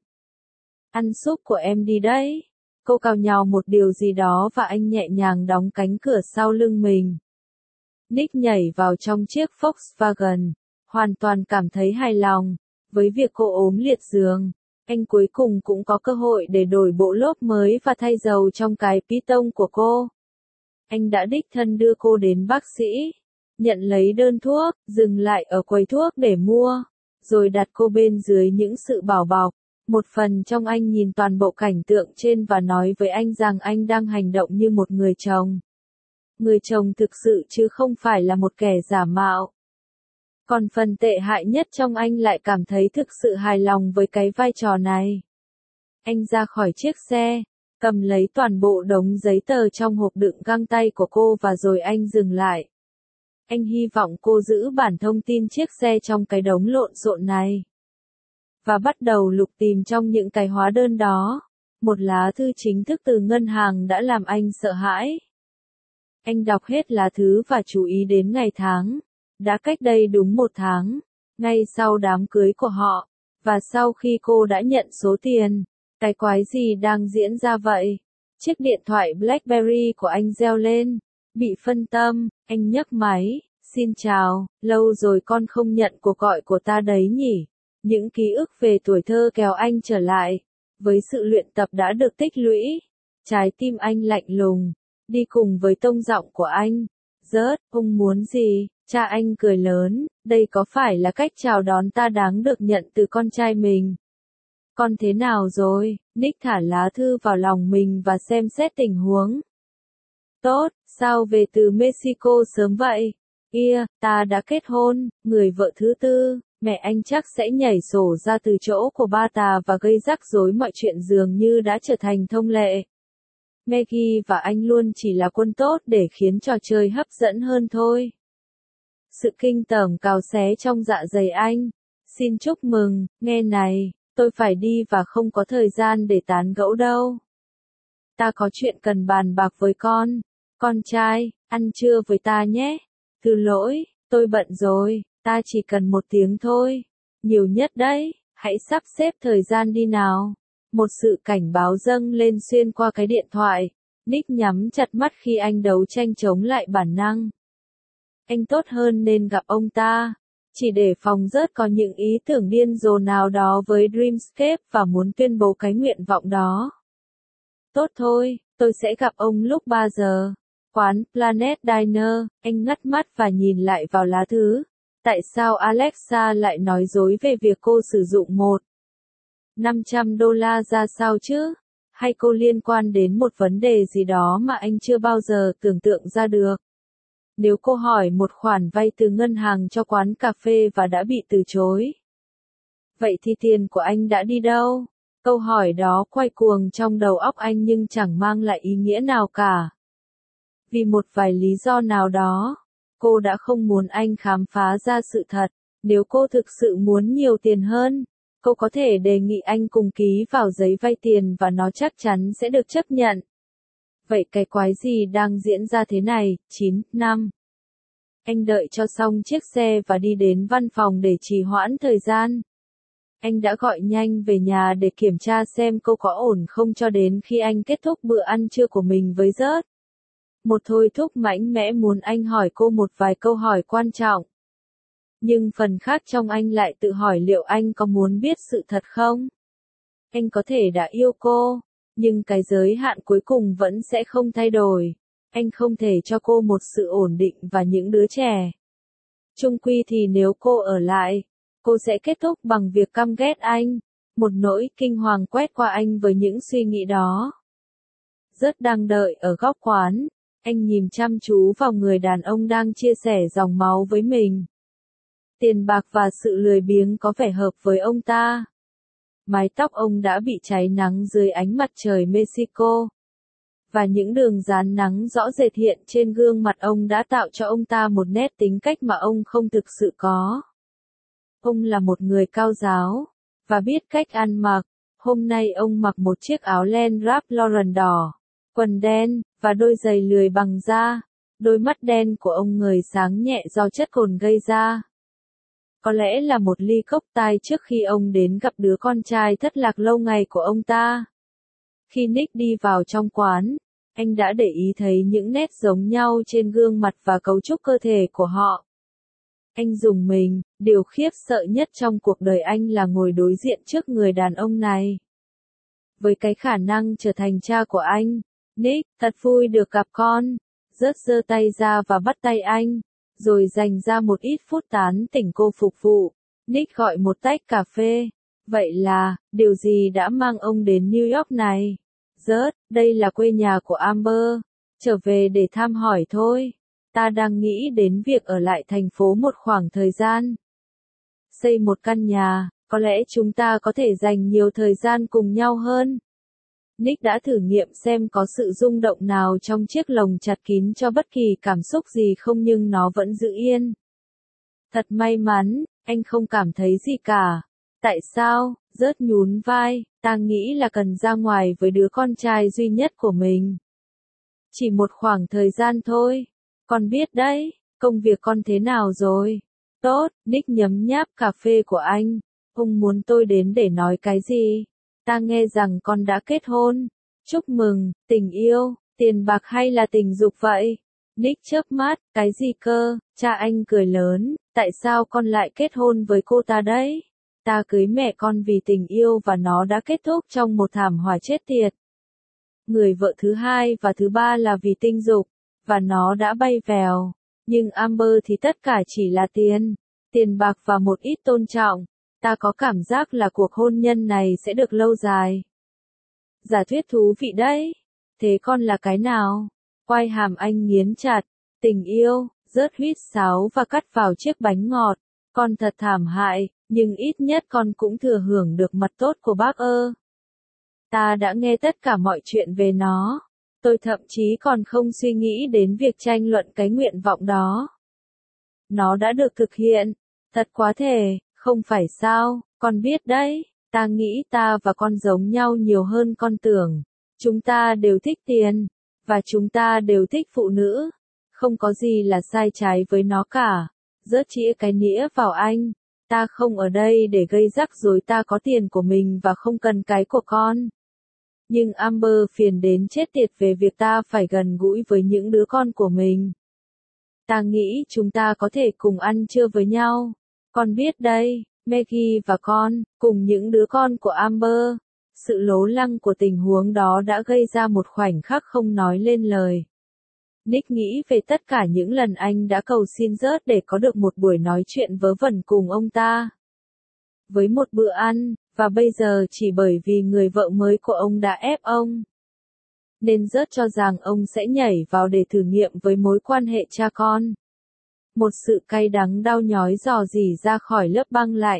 [SPEAKER 1] Ăn súp của em đi đấy. Cô cào nhào một điều gì đó và anh nhẹ nhàng đóng cánh cửa sau lưng mình. Nick nhảy vào trong chiếc Volkswagen, hoàn toàn cảm thấy hài lòng. Với việc cô ốm liệt giường, anh cuối cùng cũng có cơ hội để đổi bộ lốp mới và thay dầu trong cái Python của cô. Anh đã đích thân đưa cô đến bác sĩ, nhận lấy đơn thuốc, dừng lại ở quầy thuốc để mua, rồi đặt cô bên dưới những sự bảo bọc. Một phần trong anh nhìn toàn bộ cảnh tượng trên và nói với anh rằng anh đang hành động như một người chồng. Người chồng thực sự chứ không phải là một kẻ giả mạo. Còn phần tệ hại nhất trong anh lại cảm thấy thực sự hài lòng với cái vai trò này. Anh ra khỏi chiếc xe, cầm lấy toàn bộ đống giấy tờ trong hộp đựng găng tay của cô và rồi anh dừng lại. Anh hy vọng cô giữ bản thông tin chiếc xe trong cái đống lộn xộn này. Và bắt đầu lục tìm trong những cái hóa đơn đó. Một lá thư chính thức từ ngân hàng đã làm anh sợ hãi. Anh đọc hết lá thư và chú ý đến ngày tháng. Đã cách đây đúng một tháng, ngay sau đám cưới của họ, và sau khi cô đã nhận số tiền. Cái quái gì đang diễn ra vậy? Chiếc điện thoại BlackBerry của anh reo lên. Bị phân tâm, anh nhấc máy. Xin chào, lâu rồi con không nhận cuộc gọi của ta đấy nhỉ? Những ký ức về tuổi thơ kéo anh trở lại. Với sự luyện tập đã được tích lũy, trái tim anh lạnh lùng, đi cùng với tông giọng của anh. Rớt, ông muốn gì? Cha anh cười lớn, đây có phải là cách chào đón ta đáng được nhận từ con trai mình? Con thế nào rồi? Nick thả lá thư vào lòng mình và xem xét tình huống. Tốt, sao về từ Mexico sớm vậy? Kia, ta đã kết hôn, người vợ thứ tư, mẹ anh chắc sẽ nhảy sổ ra từ chỗ của ba ta và gây rắc rối mọi chuyện dường như đã trở thành thông lệ. Maggie và anh luôn chỉ là quân tốt để khiến trò chơi hấp dẫn hơn thôi. Sự kinh tởm cào xé trong dạ dày anh. Xin chúc mừng, nghe này, tôi phải đi và không có thời gian để tán gẫu đâu. Ta có chuyện cần bàn bạc với con. Con trai, ăn trưa với ta nhé. Thứ lỗi, tôi bận rồi, ta chỉ cần một tiếng thôi. Nhiều nhất đấy, hãy sắp xếp thời gian đi nào. Một sự cảnh báo dâng lên xuyên qua cái điện thoại. Nick nhắm chặt mắt khi anh đấu tranh chống lại bản năng. Anh tốt hơn nên gặp ông ta, chỉ để phòng rớt có những ý tưởng điên rồ nào đó với Dreamscape và muốn tuyên bố cái nguyện vọng đó. Tốt thôi, tôi sẽ gặp ông lúc ba giờ. Quán Planet Diner, anh ngắt mắt và nhìn lại vào lá thư. Tại sao Alexa lại nói dối về việc cô sử dụng một năm trăm đô la ra sao chứ? Hay cô liên quan đến một vấn đề gì đó mà anh chưa bao giờ tưởng tượng ra được? Nếu cô hỏi một khoản vay từ ngân hàng cho quán cà phê và đã bị từ chối, vậy thì tiền của anh đã đi đâu? Câu hỏi đó quay cuồng trong đầu óc anh nhưng chẳng mang lại ý nghĩa nào cả. Vì một vài lý do nào đó, cô đã không muốn anh khám phá ra sự thật. Nếu cô thực sự muốn nhiều tiền hơn, cô có thể đề nghị anh cùng ký vào giấy vay tiền và nó chắc chắn sẽ được chấp nhận. Vậy cái quái gì đang diễn ra thế này? chín năm. Anh đợi cho xong chiếc xe và đi đến văn phòng để trì hoãn thời gian. Anh đã gọi nhanh về nhà để kiểm tra xem cô có ổn không cho đến khi anh kết thúc bữa ăn trưa của mình với Rớt. Một thôi thúc mạnh mẽ muốn anh hỏi cô một vài câu hỏi quan trọng. Nhưng phần khác trong anh lại tự hỏi liệu anh có muốn biết sự thật không? Anh có thể đã yêu cô, nhưng cái giới hạn cuối cùng vẫn sẽ không thay đổi. Anh không thể cho cô một sự ổn định và những đứa trẻ. Chung quy thì nếu cô ở lại, cô sẽ kết thúc bằng việc căm ghét anh. Một nỗi kinh hoàng quét qua anh với những suy nghĩ đó. Rớt đang đợi ở góc quán, anh nhìn chăm chú vào người đàn ông đang chia sẻ dòng máu với mình. Tiền bạc và sự lười biếng có vẻ hợp với ông ta. Mái tóc ông đã bị cháy nắng dưới ánh mặt trời Mexico. Và những đường dán nắng rõ rệt hiện trên gương mặt ông đã tạo cho ông ta một nét tính cách mà ông không thực sự có. Ông là một người cao giáo, và biết cách ăn mặc. Hôm nay ông mặc một chiếc áo len Ralph Lauren đỏ, quần đen, và đôi giày lười bằng da. Đôi mắt đen của ông ngời sáng nhẹ do chất cồn gây ra. Có lẽ là một ly cốc tai trước khi ông đến gặp đứa con trai thất lạc lâu ngày của ông ta. Khi Nick đi vào trong quán, anh đã để ý thấy những nét giống nhau trên gương mặt và cấu trúc cơ thể của họ. Anh rùng mình, điều khiếp sợ nhất trong cuộc đời anh là ngồi đối diện trước người đàn ông này. Với cái khả năng trở thành cha của anh, Nick, thật vui được gặp con. Rớt giơ tay ra và bắt tay anh, rồi dành ra một ít phút tán tỉnh cô phục vụ. Nick gọi một tách cà phê. Vậy là, điều gì đã mang ông đến New York này? Rớt, đây là quê nhà của Amber. Trở về để thăm hỏi thôi. Ta đang nghĩ đến việc ở lại thành phố một khoảng thời gian. Xây một căn nhà, có lẽ chúng ta có thể dành nhiều thời gian cùng nhau hơn. Nick đã thử nghiệm xem có sự rung động nào trong chiếc lồng chặt kín cho bất kỳ cảm xúc gì không nhưng nó vẫn giữ yên. Thật may mắn, anh không cảm thấy gì cả. Tại sao? Rớt nhún vai, ta nghĩ là cần ra ngoài với đứa con trai duy nhất của mình. Chỉ một khoảng thời gian thôi. Con biết đấy, công việc con thế nào rồi? Tốt, Nick nhấm nháp cà phê của anh. Ông muốn tôi đến để nói cái gì? Ta nghe rằng con đã kết hôn. Chúc mừng, tình yêu, tiền bạc hay là tình dục vậy? Nick chớp mắt, cái gì cơ? Cha anh cười lớn, tại sao con lại kết hôn với cô ta đấy? Ta cưới mẹ con vì tình yêu và nó đã kết thúc trong một thảm họa chết tiệt. Người vợ thứ hai và thứ ba là vì tình dục, và nó đã bay vèo. Nhưng Amber thì tất cả chỉ là tiền, tiền bạc và một ít tôn trọng. Ta có cảm giác là cuộc hôn nhân này sẽ được lâu dài. Giả thuyết thú vị đấy. Thế con là cái nào? Quai hàm anh nghiến chặt. Tình yêu, rớt huýt sáo và cắt vào chiếc bánh ngọt. Con thật thảm hại, nhưng ít nhất con cũng thừa hưởng được mặt tốt của bác ơ. Ta đã nghe tất cả mọi chuyện về nó. Tôi thậm chí còn không suy nghĩ đến việc tranh luận cái nguyện vọng đó. Nó đã được thực hiện. Thật quá thể, không phải sao, con biết đấy. Ta nghĩ ta và con giống nhau nhiều hơn con tưởng. Chúng ta đều thích tiền, và chúng ta đều thích phụ nữ. Không có gì là sai trái với nó cả. Rớt chĩa cái nĩa vào anh. Ta không ở đây để gây rắc rối, ta có tiền của mình và không cần cái của con. Nhưng Amber phiền đến chết tiệt về việc ta phải gần gũi với những đứa con của mình. Ta nghĩ chúng ta có thể cùng ăn trưa với nhau. Con biết đấy, Maggie và con, cùng những đứa con của Amber. Sự lố lăng của tình huống đó đã gây ra một khoảnh khắc không nói lên lời. Nick nghĩ về tất cả những lần anh đã cầu xin Rớt để có được một buổi nói chuyện vớ vẩn cùng ông ta. Với một bữa ăn, và bây giờ chỉ bởi vì người vợ mới của ông đã ép ông. nên rớt cho rằng ông sẽ nhảy vào để thử nghiệm với mối quan hệ cha con. Một sự cay đắng đau nhói rò rỉ ra khỏi lớp băng lạnh.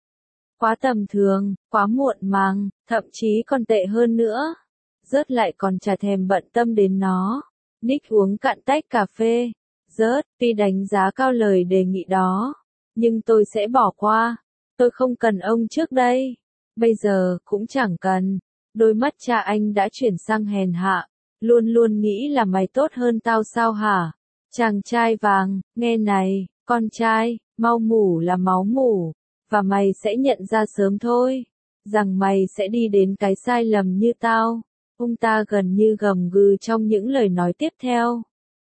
[SPEAKER 1] Quá tầm thường, quá muộn màng, thậm chí còn tệ hơn nữa. Rớt lại còn chả thèm bận tâm đến nó. Nick uống cạn tách cà phê. Rớt, tuy đánh giá cao lời đề nghị đó, nhưng tôi sẽ bỏ qua. Tôi không cần ông trước đây. Bây giờ, cũng chẳng cần. Đôi mắt cha anh đã chuyển sang hèn hạ. Luôn luôn nghĩ là mày tốt hơn tao sao hả? Chàng trai vàng, nghe này, con trai, mau ngủ là máu mủ. Và mày sẽ nhận ra sớm thôi, rằng mày sẽ đi đến cái sai lầm như tao. Ông ta gần như gầm gừ trong những lời nói tiếp theo.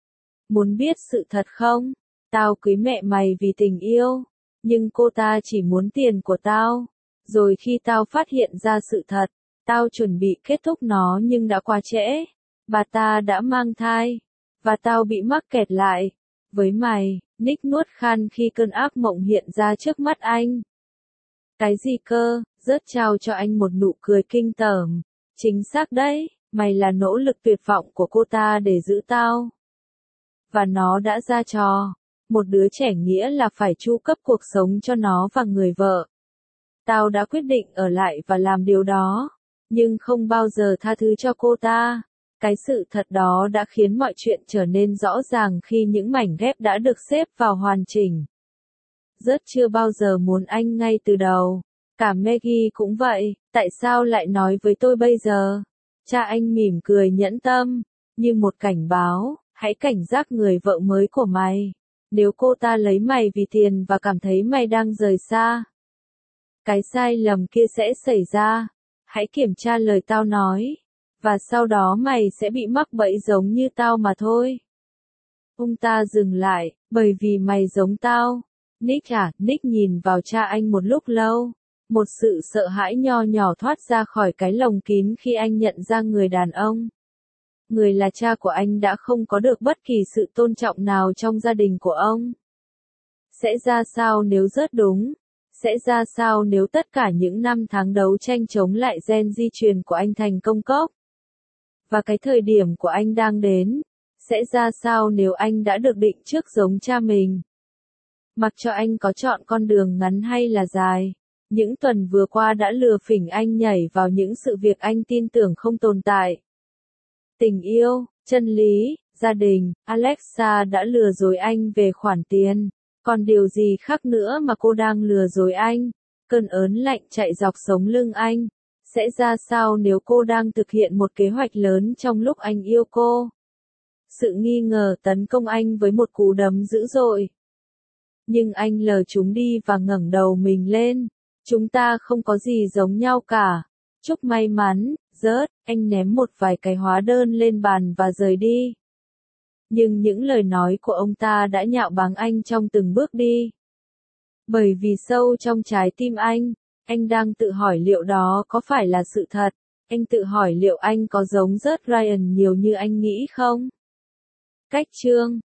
[SPEAKER 1] Muốn biết sự thật không? Tao cưới mẹ mày vì tình yêu, nhưng cô ta chỉ muốn tiền của tao. Rồi khi tao phát hiện ra sự thật, tao chuẩn bị kết thúc nó nhưng đã quá trễ. Bà ta đã mang thai, và tao bị mắc kẹt lại. Với mày, Nick nuốt khan khi cơn ác mộng hiện ra trước mắt anh. Cái gì cơ? Rớt trao cho anh một nụ cười kinh tởm. Chính xác đấy, mày là nỗ lực tuyệt vọng của cô ta để giữ tao. Và nó đã ra trò. Một đứa trẻ nghĩa là phải chu cấp cuộc sống cho nó và người vợ. Tao đã quyết định ở lại và làm điều đó, nhưng không bao giờ tha thứ cho cô ta. Cái sự thật đó đã khiến mọi chuyện trở nên rõ ràng khi những mảnh ghép đã được xếp vào hoàn chỉnh. Rớt chưa bao giờ muốn anh ngay từ đầu. Cả Maggie cũng vậy, tại sao lại nói với tôi bây giờ? Cha anh mỉm cười nhẫn tâm, như một cảnh báo, hãy cảnh giác người vợ mới của mày. Nếu cô ta lấy mày vì tiền và cảm thấy mày đang rời xa, cái sai lầm kia sẽ xảy ra. Hãy kiểm tra lời tao nói, và sau đó mày sẽ bị mắc bẫy giống như tao mà thôi. Ông ta dừng lại, bởi vì mày giống tao. Nick à, Nick nhìn vào cha anh một lúc lâu. Một sự sợ hãi nho nhỏ thoát ra khỏi cái lồng kín khi anh nhận ra người đàn ông. Người là cha của anh đã không có được bất kỳ sự tôn trọng nào trong gia đình của ông. Sẽ ra sao nếu rớt đúng? Sẽ ra sao nếu tất cả những năm tháng đấu tranh chống lại gen di truyền của anh thành công cốc? Và cái thời điểm của anh đang đến. Sẽ ra sao nếu anh đã được định trước giống cha mình? Mặc cho anh có chọn con đường ngắn hay là dài, những tuần vừa qua đã lừa phỉnh anh nhảy vào những sự việc anh tin tưởng không tồn tại. Tình yêu, chân lý, gia đình, Alexa đã lừa dối anh về khoản tiền. Còn điều gì khác nữa mà cô đang lừa dối anh? Cơn ớn lạnh chạy dọc sống lưng anh. Sẽ ra sao nếu cô đang thực hiện một kế hoạch lớn trong lúc anh yêu cô? Sự nghi ngờ tấn công anh với một cú đấm dữ dội. Nhưng anh lờ chúng đi và ngẩng đầu mình lên. Chúng ta không có gì giống nhau cả. Chúc may mắn, rớt, anh ném một vài cái hóa đơn lên bàn và rời đi. Nhưng những lời nói của ông ta đã nhạo báng anh trong từng bước đi. Bởi vì sâu trong trái tim anh, anh đang tự hỏi liệu đó có phải là sự thật. Anh tự hỏi liệu anh có giống rớt Ryan nhiều như anh nghĩ không? Cách chương